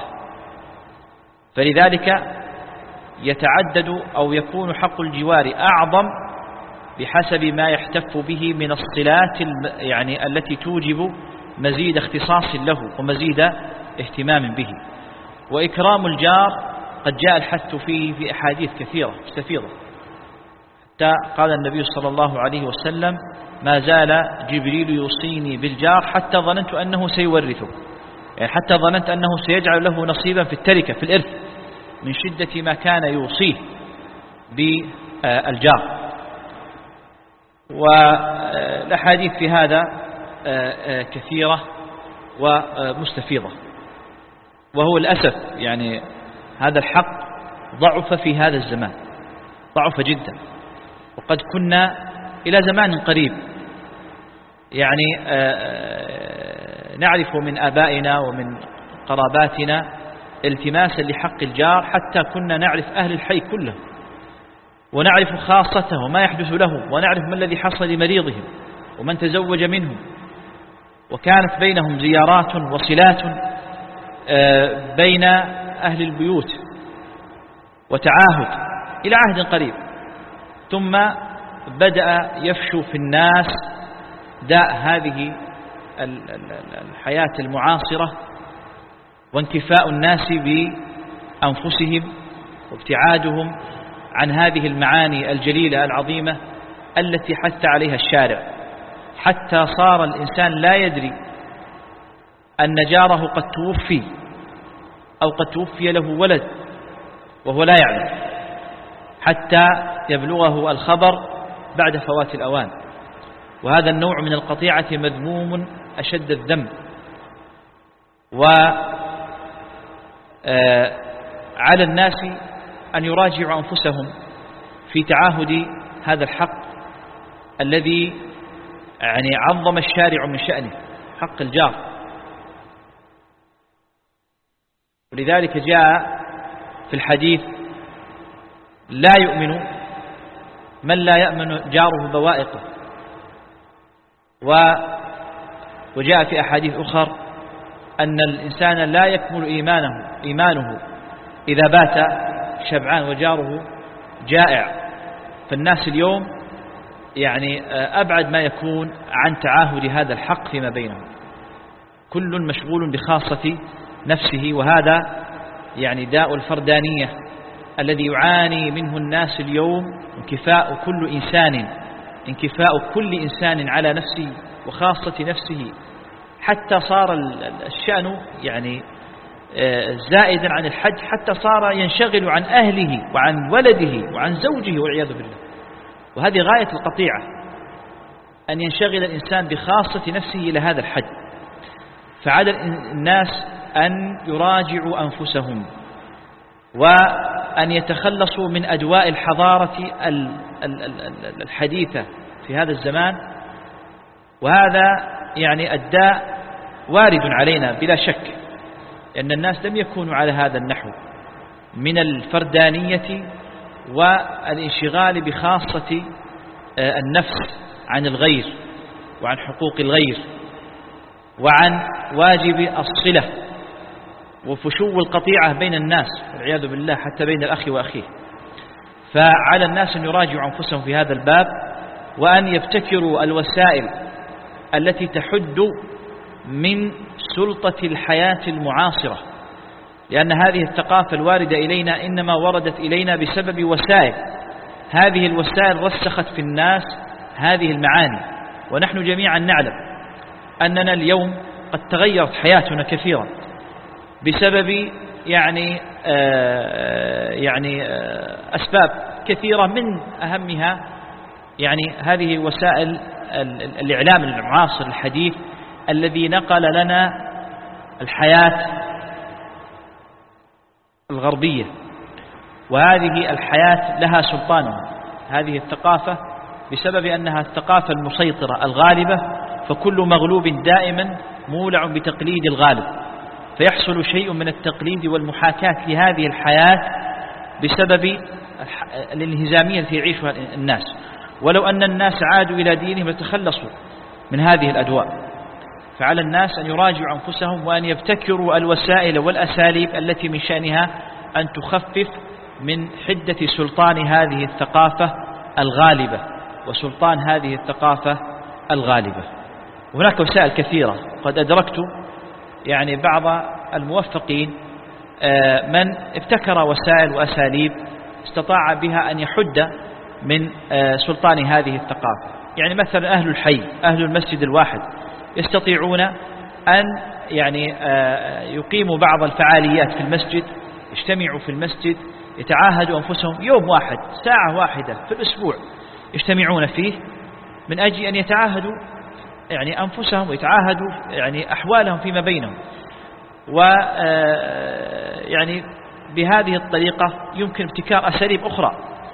S2: فلذلك يتعدد أو يكون حق الجوار أعظم بحسب ما يحتف به من الصلات يعني التي توجب مزيد اختصاص له ومزيد اهتمام به. وإكرام الجار قد جاء الحث فيه في أحاديث كثيرة مستفيضة، حتى قال النبي صلى الله عليه وسلم: ما زال جبريل يوصيني بالجار حتى ظننت أنه سيورثه، يعني حتى ظننت أنه سيجعل له نصيبا في التركة في الإرث من شدة ما كان يوصيه بالجار. والأحاديث في هذا كثيرة ومستفيضة، وهو الأسف يعني هذا الحق ضعف في هذا الزمان، ضعف جدا. وقد كنا إلى زمان قريب يعني نعرف من آبائنا ومن قراباتنا التماسا لحق الجار، حتى كنا نعرف أهل الحي كله ونعرف خاصته وما يحدث له، ونعرف ما الذي حصل لمريضهم ومن تزوج منهم، وكانت بينهم زيارات وصلات بين أهل البيوت وتعاهد إلى عهد قريب. ثم بدأ يفشو في الناس داء هذه الحياة المعاصرة، وانكفاء الناس بأنفسهم وابتعادهم عن هذه المعاني الجليلة العظيمة التي حث عليها الشارع، حتى صار الإنسان لا يدري أن جاره قد توفي أو قد توفي له ولد وهو لا يعلم، حتى يبلغه الخبر بعد فوات الأوان. وهذا النوع من القطيعة مذموم أشد الذم. وعلى الناس أن يراجعوا أنفسهم في تعاهد هذا الحق الذي يعني عظم الشارع من شأنه، حق الجار. ولذلك جاء في الحديث: لا يؤمن من لا يأمن جاره بوائقه. وجاء في أحاديث أخر أن الإنسان لا يكمل إيمانه إذا بات شبعان وجاره جائع. فالناس اليوم يعني أبعد ما يكون عن تعاهد هذا الحق فيما بينهم، كل مشغول بخاصة نفسه. وهذا يعني داء الفردانية الذي يعاني منه الناس اليوم، انكفاء كل إنسان على نفسه وخاصة نفسه، حتى صار الشأن يعني زائدا عن الحج، حتى صار ينشغل عن أهله وعن ولده وعن زوجه والعياذ بالله. وهذه غاية القطيعة، أن ينشغل الإنسان بخاصة نفسه إلى هذا الحد. فعلى الناس أن يراجعوا أنفسهم وأن يتخلصوا من أدواء الحضارة الحديثة في هذا الزمان. وهذا يعني الداء وارد علينا بلا شك، لأن الناس لم يكونوا على هذا النحو من الفردانية والانشغال بخاصة النفس عن الغير وعن حقوق الغير وعن واجب الصلة وفشو القطيعة بين الناس والعياذ بالله حتى بين الأخ وأخيه. فعلى الناس أن يراجعوا أنفسهم في هذا الباب، وأن يبتكروا الوسائل التي تحد من سلطة الحياة المعاصرة، لأن هذه الثقافة الواردة إلينا إنما وردت إلينا بسبب وسائل، هذه الوسائل رسخت في الناس هذه المعاني. ونحن جميعا نعلم أننا اليوم قد تغيرت حياتنا كثيرا بسبب أسباب كثيرة، من أهمها هذه وسائل الإعلام المعاصر الحديث الذي نقل لنا الحياة الغربية، وهذه الحياة لها سلطانها. هذه الثقافة بسبب أنها الثقافة المسيطرة الغالبة، فكل مغلوب دائما مولع بتقليد الغالب، فيحصل شيء من التقليد والمحاكاة لهذه الحياة بسبب الانهزامية التي يعيشها الناس. ولو أن الناس عادوا إلى دينهم لتخلصوا من هذه الأدواء. فعلى الناس أن يراجعوا أنفسهم وأن يبتكروا الوسائل والأساليب التي من شأنها أن تخفف من حدة سلطان هذه الثقافة الغالبة وسلطان هذه الثقافة الغالبة. هناك وسائل كثيرة، قد أدركت بعض الموفقين من ابتكر وسائل وأساليب استطاع بها أن يحد من سلطان هذه الثقافة. مثلا أهل الحي، أهل المسجد الواحد، يستطيعون أن يقيموا بعض الفعاليات في المسجد، يجتمعوا في المسجد، يتعاهدوا أنفسهم يوم واحد، ساعة واحدة في الأسبوع يجتمعون فيه من أجل أن يتعاهدوا أنفسهم ويتعاهدوا أحوالهم فيما بينهم. بهذه الطريقة يمكن ابتكار أساليب أخرى.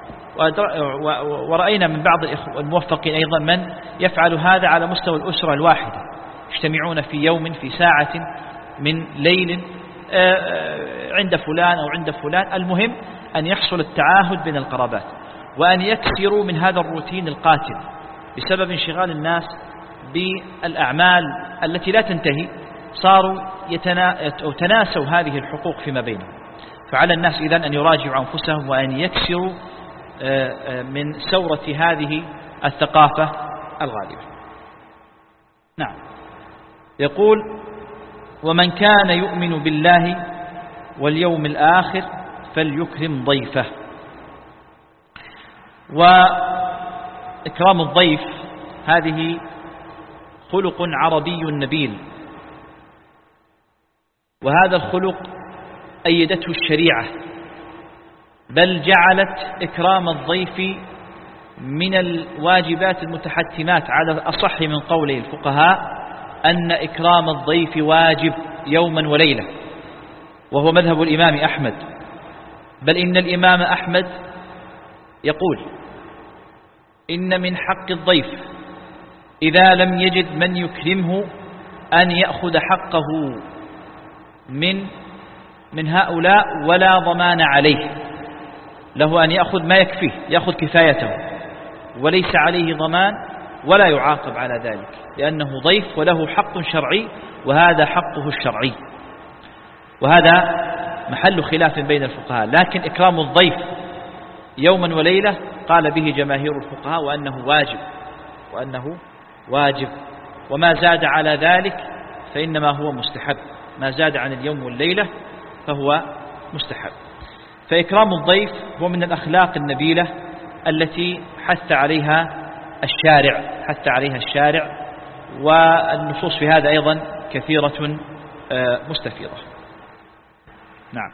S2: ورأينا من بعض الموفقين أيضا من يفعل هذا على مستوى الأسرة الواحدة، يجتمعون في يوم في ساعة من ليل عند فلان أو عند فلان، المهم أن يحصل التعاهد بين القرابات، وأن يكسروا من هذا الروتين القاتل بسبب انشغال الناس بالأعمال التي لا تنتهي، صاروا تناسوا هذه الحقوق فيما بينهم. فعلى الناس إذن أن يراجعوا أنفسهم وأن يكسروا من ثورة هذه الثقافة الغالبة. نعم. يقول: ومن كان يؤمن بالله واليوم الآخر فليكرم ضيفه. وإكرام الضيف هذه خلق عربي نبيل، وهذا الخلق أيدته الشريعة، بل جعلت إكرام الضيف من الواجبات المتحتمات على الأصح من قول الفقهاء، أن إكرام الضيف واجب يوما وليلة، وهو مذهب الإمام أحمد. بل إن الإمام أحمد يقول: إن من حق الضيف إذا لم يجد من يكرمه أن يأخذ حقه من هؤلاء ولا ضمان عليه، له أن يأخذ ما يكفيه، يأخذ كفايته، وليس عليه ضمان ولا يعاقب على ذلك، لأنه ضيف وله حق شرعي، وهذا حقه الشرعي. وهذا محل خلاف بين الفقهاء. لكن إكرام الضيف يوما وليلة قال به جماهير الفقهاء وأنه واجب، وما زاد على ذلك فإنما هو مستحب، ما زاد عن اليوم والليلة فهو مستحب. فإكرام الضيف هو من الأخلاق النبيلة التي حث عليها الشارع، والنصوص في هذا أيضا كثيرة مستفيضة. نعم.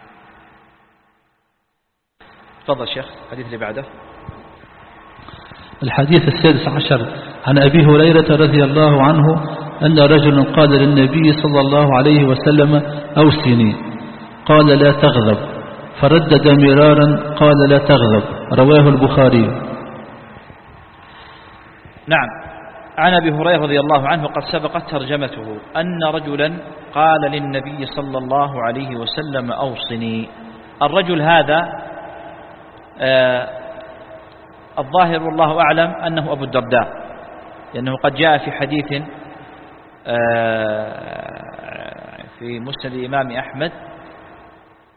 S2: تفضل شيخ. الحديث اللي بعده.
S1: الحديث 16 عن أبي هريرة رضي الله عنه أن رجلا قال للنبي صلى الله عليه وسلم: أوصني. قال: لا تغضب. فردد مرارا قال: لا تغضب. رواه البخاري.
S2: نعم. عن أبي هريرة رضي الله عنه قد سبقت ترجمته، أن رجلا قال للنبي صلى الله عليه وسلم: أوصني. الرجل هذا الظاهر والله أعلم أنه أبو الدرداء، لأنه قد جاء في حديث في مسند الإمام أحمد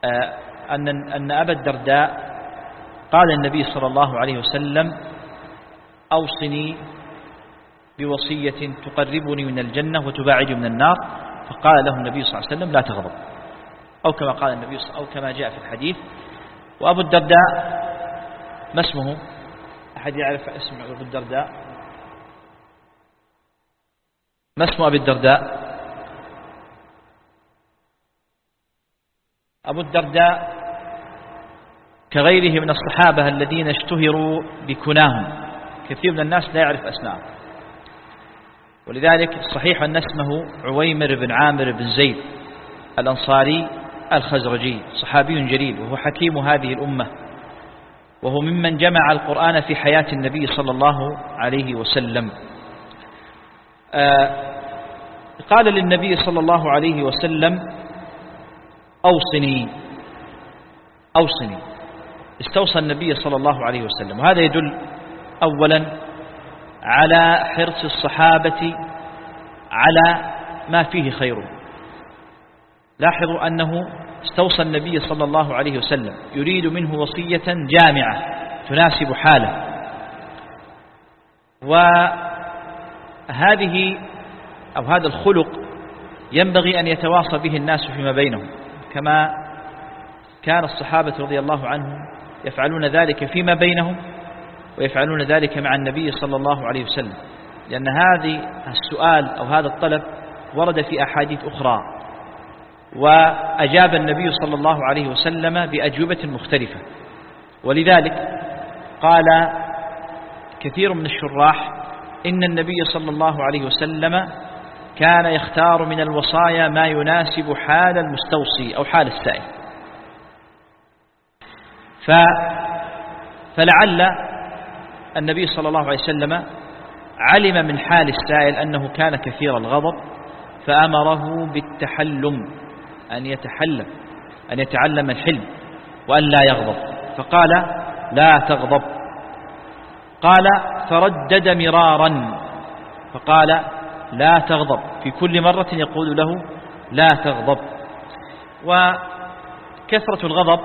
S2: أن أبا الدرداء قال النبي صلى الله عليه وسلم: أوصني بوصية تقربني من الجنة وتباعدني من النار. فقال له النبي صلى الله عليه وسلم: لا تغضب، أو كما قال النبي أو كما جاء في الحديث. وأبو الدرداء ما اسمه؟ أحد يعرف اسم أبو الدرداء؟ ما اسم أبي الدرداء؟ أبو الدرداء كغيره من الصحابة الذين اشتهروا بكناهم، كثير من الناس لا يعرف أسماءهم، ولذلك صحيح أن اسمه عويمر بن عامر بن زيد الأنصاري الخزرجي، صحابي جليل، وهو حكيم هذه الأمة، وهو ممن جمع القرآن في حياة النبي صلى الله عليه وسلم. قال للنبي صلى الله عليه وسلم: أوصني أوصني. استوصى النبي صلى الله عليه وسلم، وهذا يدل أولا على حرص الصحابة على ما فيه خيره. لاحظوا أنه استوصى النبي صلى الله عليه وسلم يريد منه وصية جامعة تناسب حاله، وهذه أو هذا الخلق ينبغي أن يتواصى به الناس فيما بينهم، كما كان الصحابة رضي الله عنهم يفعلون ذلك فيما بينهم، ويفعلون ذلك مع النبي صلى الله عليه وسلم، لأن هذه السؤال أو هذا الطلب ورد في أحاديث أخرى، وأجاب النبي صلى الله عليه وسلم بأجوبة مختلفة. ولذلك قال كثير من الشراح إن النبي صلى الله عليه وسلم كان يختار من الوصايا ما يناسب حال المستوصي أو حال السائل، فلعل النبي صلى الله عليه وسلم علم من حال السائل أنه كان كثير الغضب، فأمره بالتحلم، أن يتعلم الحلم وأن لا يغضب، فقال: لا تغضب. قال: فردد مرارا، فقال: لا تغضب، في كل مرة يقول له: لا تغضب. وكثرة الغضب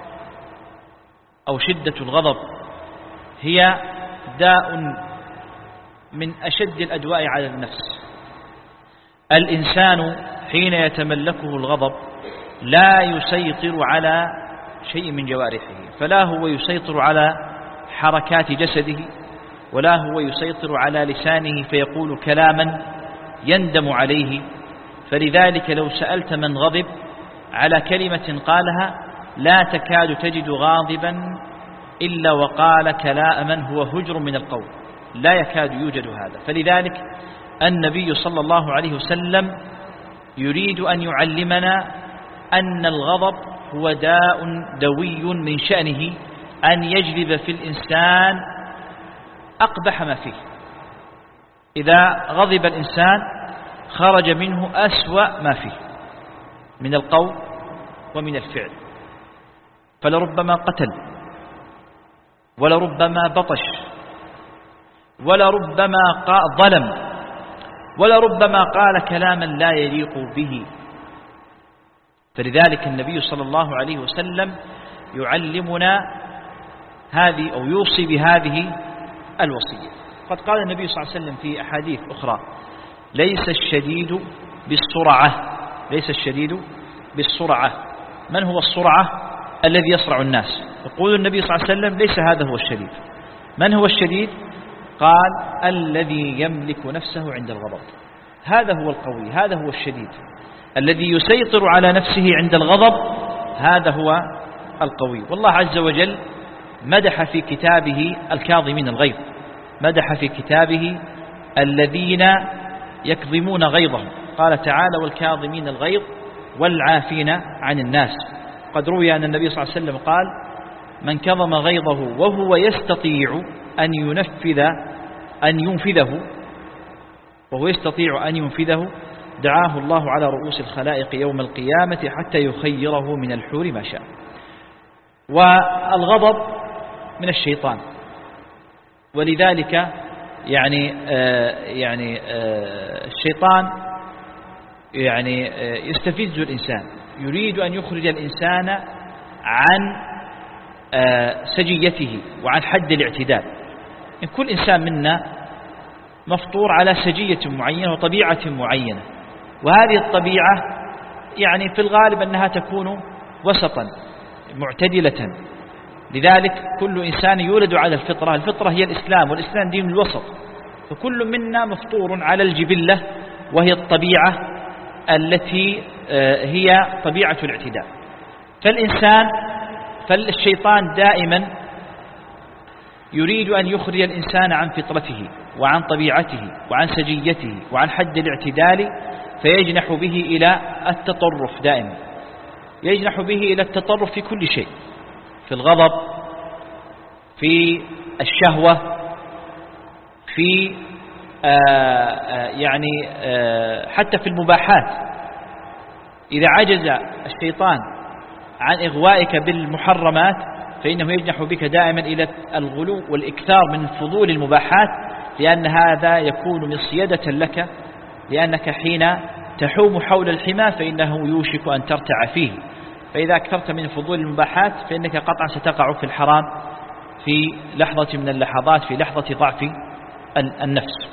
S2: أو شدة الغضب هي داء من أشد الأدواء على النفس. الإنسان حين يتملكه الغضب لا يسيطر على شيء من جوارحه، فلا هو يسيطر على حركات جسده، ولا هو يسيطر على لسانه فيقول كلاما يندم عليه. فلذلك لو سألت من غضب على كلمة قالها لا تكاد تجد غاضبا إلا وقال كلاما هو هجر من القول، لا يكاد يوجد هذا. فلذلك النبي صلى الله عليه وسلم يريد أن يعلمنا أن الغضب هو داء دوي من شأنه أن يجلب في الإنسان أقبح ما فيه. إذا غضب الإنسان خرج منه أسوأ ما فيه من القول ومن الفعل، فلربما قتل، ولربما بطش، ولربما ظلم، ولربما قال كلاما لا يليق به. فلذلك النبي صلى الله عليه وسلم يعلمنا هذه أو يوصي بهذه الوصية. قد قال النبي صلى الله عليه وسلم في أحاديث أخرى: ليس الشديد بالسرعة، ليس الشديد بالسرعة. من هو السرعة؟ الذي يصرع الناس. يقول النبي صلى الله عليه وسلم: ليس هذا هو الشديد. من هو الشديد؟ قال: الذي يملك نفسه عند الغضب. هذا هو القوي، هذا هو الشديد، الذي يسيطر على نفسه عند الغضب، هذا هو القوي. والله عز وجل مدح في كتابه الكاظمين الغيظ، مدح في كتابه الذين يكظمون غيظهم، قال تعالى: والكاظمين الغيظ والعافين عن الناس. قد روي أن النبي صلى الله عليه وسلم قال: من كظم غيظه وهو يستطيع أن ينفذه وهو يستطيع أن ينفذه دعاه الله على رؤوس الخلائق يوم القيامة حتى يخيره من الحور ما شاء. والغضب من الشيطان، ولذلك الشيطان يستفز الإنسان يريد أن يخرج الإنسان عن سجيته وعن حد الاعتدال. إن كل إنسان منا مفطور على سجية معينة وطبيعة معينة، وهذه الطبيعة يعني في الغالب أنها تكون وسطا معتدلة. لذلك كل إنسان يولد على الفطرة، الفطرة هي الإسلام، والإسلام دين الوسط، فكل منا مفطور على الجبلة وهي الطبيعة التي هي طبيعة الاعتدال. فالشيطان دائما يريد أن يخرج الإنسان عن فطرته وعن طبيعته وعن سجيته وعن حد الاعتدال، فيجنح به إلى التطرف دائما، يجنح به إلى التطرف في كل شيء، في الغضب، في الشهوة، في حتى في المباحات. إذا عجز الشيطان عن إغوائك بالمحرمات فإنه يجنح بك دائما إلى الغلو والإكثار من فضول المباحات، لأن هذا يكون مصيدة لك، لأنك حين تحوم حول الحمى فإنه يوشك أن ترتع فيه، فإذا أكثرت من فضول المباحات فإنك قطعا ستقع في الحرام في لحظة من اللحظات، في لحظة ضعف النفس.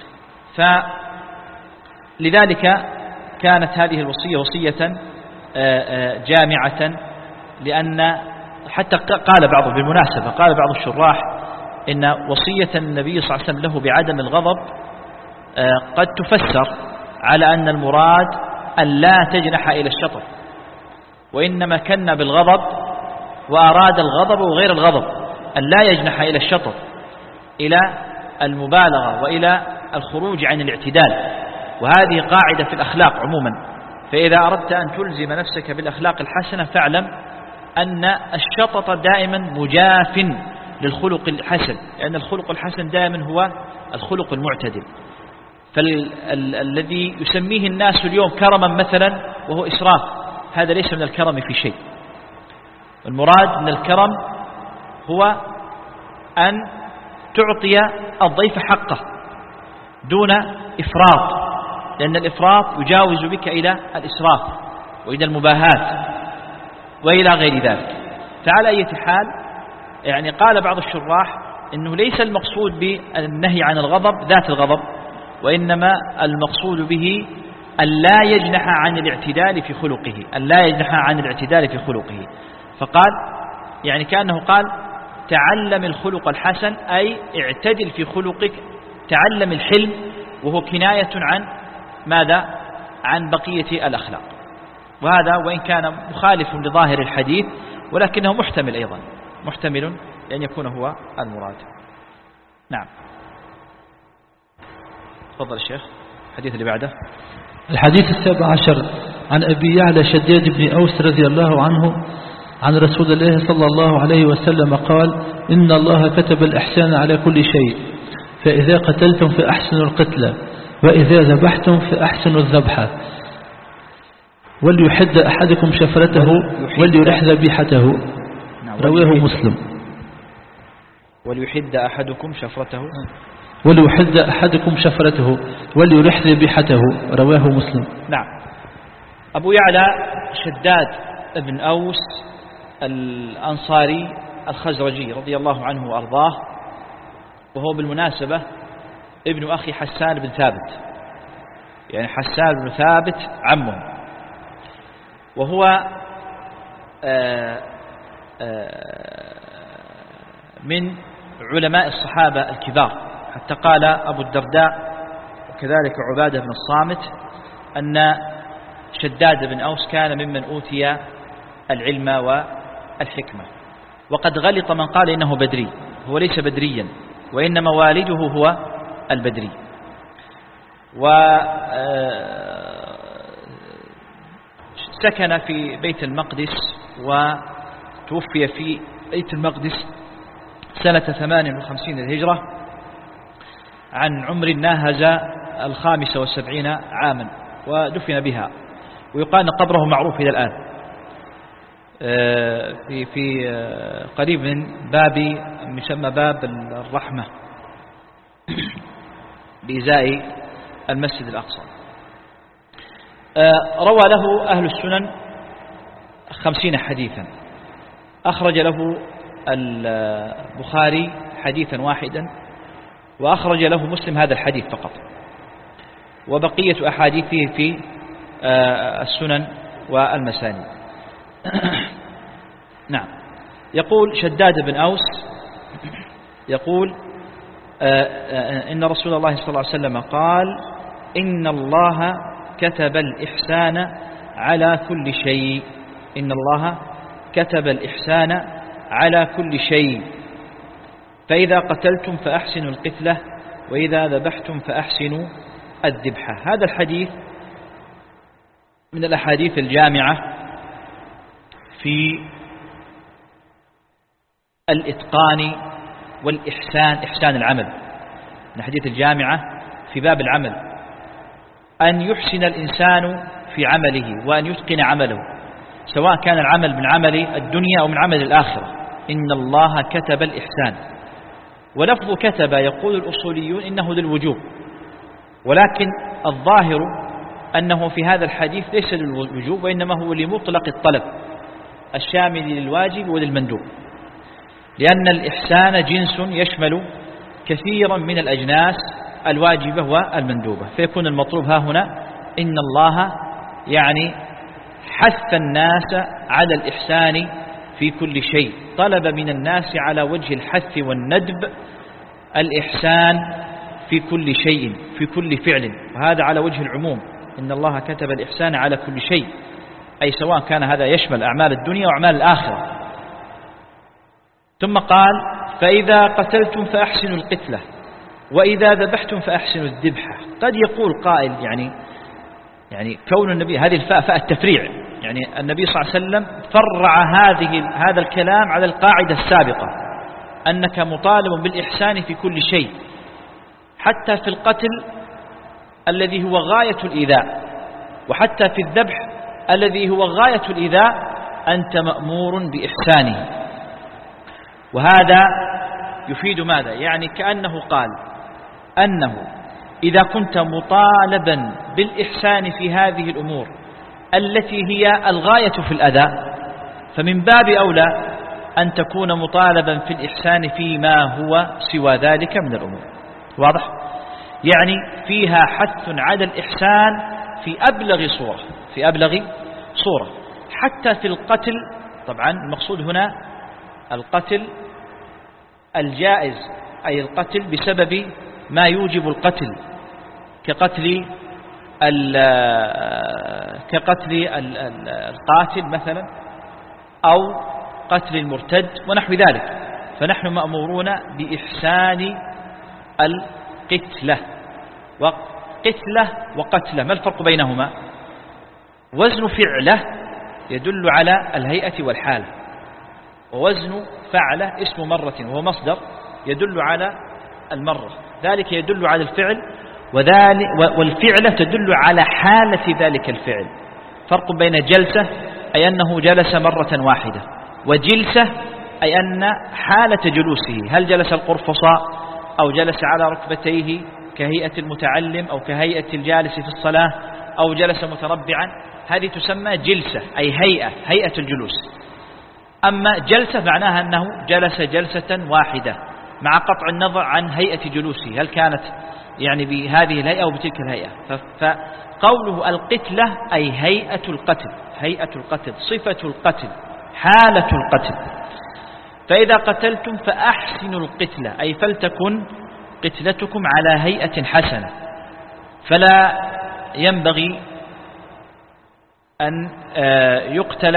S2: فلذلك كانت هذه الوصية وصية جامعة، لأن حتى قال بعض، بالمناسبة قال بعض الشراح إن وصية النبي صلى الله عليه وسلم له بعدم الغضب قد تفسر على أن المراد أن لا تجنح إلى الشطر، وإنما كان بالغضب وأراد الغضب وغير الغضب، أن لا يجنح إلى الشطر، إلى المبالغة وإلى الخروج عن الاعتدال. وهذه قاعدة في الأخلاق عموما، فإذا أردت أن تلزم نفسك بالأخلاق الحسنة فاعلم أن الشطط دائما مجاف للخلق الحسن، لأن الخلق الحسن دائما هو الخلق المعتدل. فالذي يسميه الناس اليوم كرما مثلا وهو إسراف، هذا ليس من الكرم في شيء. المراد من الكرم هو أن تعطي الضيف حقه دون إفراط، لأن الإفراط يجاوز بك إلى الإسراف وإلى المباهات وإلى غير ذلك. فعلى أي حال يعني قال بعض الشراح إنه ليس المقصود بالنهي عن الغضب ذات الغضب، وإنما المقصود به أن لا يجنح عن الاعتدال في خلقه، أن لا يجنح عن الاعتدال في خلقه. فقال يعني كأنه قال تعلم الخلق الحسن، أي اعتدل في خلقك، تعلم الحلم، وهو كناية عن ماذا؟ عن بقية الأخلاق. وهذا وإن كان مخالف لظاهر الحديث ولكنه محتمل أيضا، محتمل لأن يكون هو المراد. نعم، تفضل الشيخ. الحديث اللي بعده.
S1: الحديث 17 عن أبي يعلى شداد بن أوس رضي الله عنه عن رسول الله صلى الله عليه وسلم قال: إن الله كتب الإحسان على كل شيء، فإذا قتلتم فأحسنوا القتلة، وإذا ذبحتم فأحسنوا الذبحة، وليحد أحدكم شفرته وليرح ذبيحته. رواه مسلم.
S2: وليحد أحدكم شفرته
S1: وليحد أحدكم شفرته وليرح ذبيحته. رواه مسلم.
S2: نعم. أبو يعلى شداد بن أوس الأنصاري الخزرجي رضي الله عنه وأرضاه، وهو بالمناسبة ابن أخي حسان بن ثابت، يعني حسان بن ثابت عمه، وهو من علماء الصحابة الكبار، حتى قال أبو الدرداء وكذلك عبادة بن الصامت أن شداد بن أوس كان ممن أوتي العلم والحكمة. وقد غلط من قال إنه بدري، هو ليس بدريا، وإنما والده هو البدري. وسكن في بيت المقدس وتوفي في بيت المقدس سنة 58 للهجرة عن عمر ناهز 75 عاما، ودفن بها، ويقال أن قبره معروف إلى الآن في قريب من باب يسمى باب الرحمة بإزاء المسجد الأقصى. روى له أهل السنن 50 حديثا، أخرج له البخاري حديثا واحدا، وأخرج له مسلم هذا الحديث فقط، وبقية أحاديثه في السنن والمسانيد. نعم. يقول شداد بن أوس يقول إن رسول الله صلى الله عليه وسلم قال: إن الله كتب الإحسان على كل شيء. إن الله كتب الإحسان على كل شيء، فإذا قتلتم فأحسنوا القتلة، وإذا ذبحتم فأحسنوا الذبحة. هذا الحديث من الأحاديث الجامعة في الإتقان والإحسان، إحسان العمل، من الحديث الجامعة في باب العمل، أن يحسن الإنسان في عمله وأن يتقن عمله، سواء كان العمل من عمل الدنيا أو من عمل الآخرة. إن الله كتب الإحسان. ولفظ كتب يقول الأصوليون إنه للوجوب، ولكن الظاهر أنه في هذا الحديث ليس للوجوب، وإنما هو لمطلق الطلب الشامل للواجب وللمندوب، لأن الإحسان جنس يشمل كثيرا من الأجناس الواجبة والمندوبة، فيكون المطلوب ها هنا إن الله يعني حث الناس على الإحسان في كل شيء، طلب من الناس على وجه الحث والندب الإحسان في كل شيء، في كل فعل، وهذا على وجه العموم. إن الله كتب الإحسان على كل شيء، أي سواء كان هذا يشمل أعمال الدنيا وأعمال الآخرة. ثم قال: فإذا قتلتم فأحسنوا القتلة، وإذا ذبحتم فأحسنوا الذبحة. قد يقول قائل يعني كون النبي، هذه الفاء فاء التفريع، يعني النبي صلى الله عليه وسلم فرع هذا الكلام على القاعدة السابقة، أنك مطالب بالإحسان في كل شيء، حتى في القتل الذي هو غاية الإيذاء، وحتى في الذبح الذي هو غاية الإيذاء أنت مأمور بإحسانه. وهذا يفيد ماذا؟ يعني كأنه قال أنه إذا كنت مطالبا بالإحسان في هذه الأمور التي هي الغاية في الأداء، فمن باب أولى أن تكون مطالبا في الإحسان فيما هو سوى ذلك من الأمور. واضح؟ يعني فيها حث على الإحسان في أبلغ صورة، حتى في القتل. طبعا المقصود هنا القتل الجائز، أي القتل بسبب ما يوجب القتل، كقتل القاتل مثلا، أو قتل المرتد ونحو ذلك. فنحن مأمورون بإحسان القتلة. وقتلة ما الفرق بينهما؟ وزن فعله يدل على الهيئة والحالة، ووزن فعله اسم مرة وهو مصدر يدل على المرة، ذلك يدل على الفعل، والفعلة تدل على حالة ذلك الفعل. فرق بين جلسة أي أنه جلس مرة واحدة، وجلسة أي أن حالة جلوسه، هل جلس القرفصاء أو جلس على ركبتيه كهيئة المتعلم أو كهيئة الجالس في الصلاة أو جلس متربعا، هذه تسمى جلسة، أي هيئة الجلوس. أما جلسة معناها أنه جلس جلسة واحدة مع قطع النظر عن هيئة جلوسه، هل كانت يعني بهذه الهيئة أو بتلك الهيئة. فقوله القتلة أي هيئة القتل، صفة القتل، حالة القتل. فإذا قتلتم فأحسنوا القتلة، أي فلتكن قتلتكم على هيئة حسنة، فلا ينبغي أن يقتل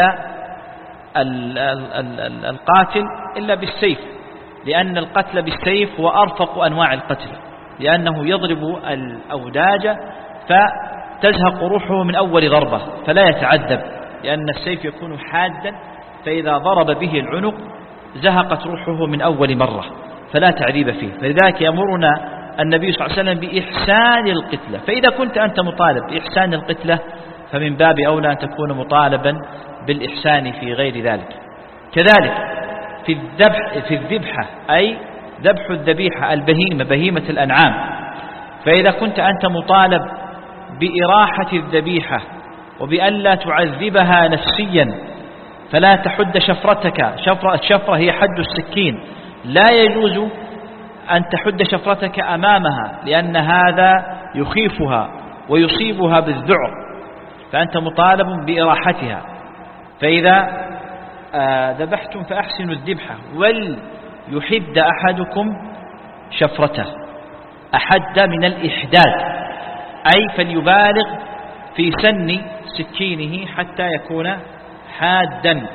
S2: القاتل إلا بالسيف، لأن القتل بالسيف هو أرفق أنواع القتل، لأنه يضرب الأوداج فتزهق روحه من أول ضربة فلا يتعذب، لأن السيف يكون حادا، فإذا ضرب به العنق زهقت روحه من أول مرة فلا تعذيب فيه. فلذلك يأمرنا النبي صلى الله عليه وسلم بإحسان القتلة. فإذا كنت أنت مطالب بإحسان القتلة فمن باب أولى أن تكون مطالبا بالإحسان في غير ذلك. كذلك في الذبحة، أي ذبح الذبيحة البهيمة، بهيمة الأنعام، فإذا كنت أنت مطالب بإراحة الذبيحة وبأن لا تعذبها نفسيا فلا تحد شفرتك. الشفرة هي حد السكين، لا يجوز أن تحد شفرتك أمامها، لأن هذا يخيفها ويصيبها بالذعر، فأنت مطالب بإراحتها. فإذا ذبحتم فأحسنوا الذبحة، وليحد أحدكم شفرته. أحد من الإحداد، أي فليبالغ في سن سكينه حتى يكون حادا،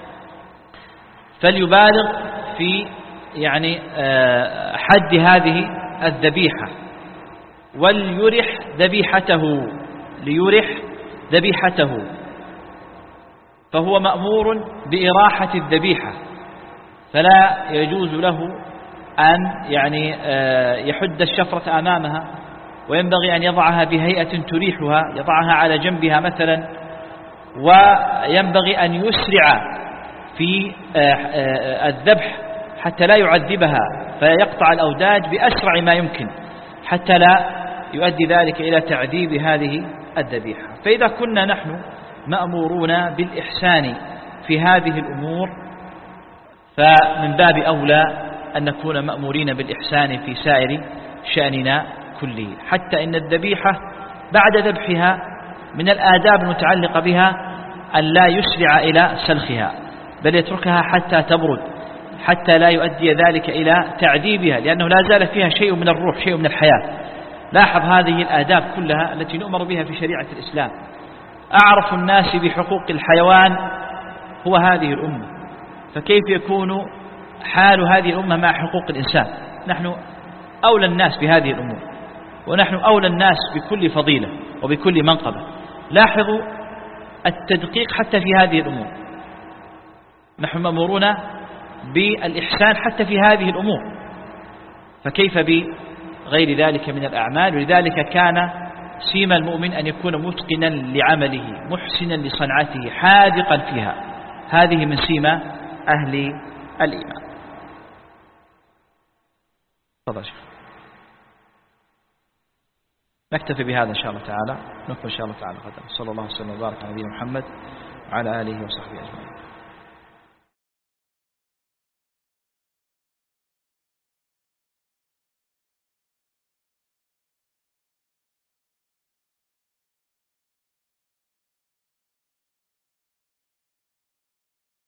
S2: فليبالغ في يعني حد هذه الذبيحة، وليرح ذبيحته، ليرح ذبيحته، فهو مأمور بإراحة الذبيحة، فلا يجوز له أن يعني يحد الشفرة أمامها، وينبغي أن يضعها بهيئة تريحها، يضعها على جنبها مثلا، وينبغي أن يسرع في الذبح حتى لا يعذبها، فيقطع الأوداج بأسرع ما يمكن حتى لا يؤدي ذلك إلى تعذيب هذه الذبيحة. فإذا كنا نحن مأمورون بالإحسان في هذه الأمور، فمن باب أولى أن نكون مأمورين بالإحسان في سائر شأننا كله، حتى إن الذبيحة بعد ذبحها من الآداب المتعلقة بها أن لا يسرع إلى سلخها، بل يتركها حتى تبرد، حتى لا يؤدي ذلك إلى تعذيبها، لأنه لا زال فيها شيء من الروح، شيء من الحياة. لاحظ هذه الآداب كلها التي نؤمر بها في شريعة الإسلام. أعرف الناس بحقوق الحيوان هو هذه الأمة، فكيف يكون حال هذه الأمة مع حقوق الإنسان؟ نحن أولى الناس بهذه الأمور، ونحن أولى الناس بكل فضيلة وبكل منقبة. لاحظوا التدقيق حتى في هذه الأمور، نحن مأمورون بالإحسان حتى في هذه الأمور، فكيف بغير ذلك من الأعمال؟ ولذلك كان سيما المؤمن أن يكون متقنا لعمله، محسنا لصنعته، حاذقا فيها. هذه من سيما أهل الإيمان. تفضل شيخ. نكتفي بهذا إن شاء الله تعالى، نكمل إن شاء الله تعالى غدا. صلى الله وسلم وبارك على نبينا محمد وعلى آله وصحبه أجمعين.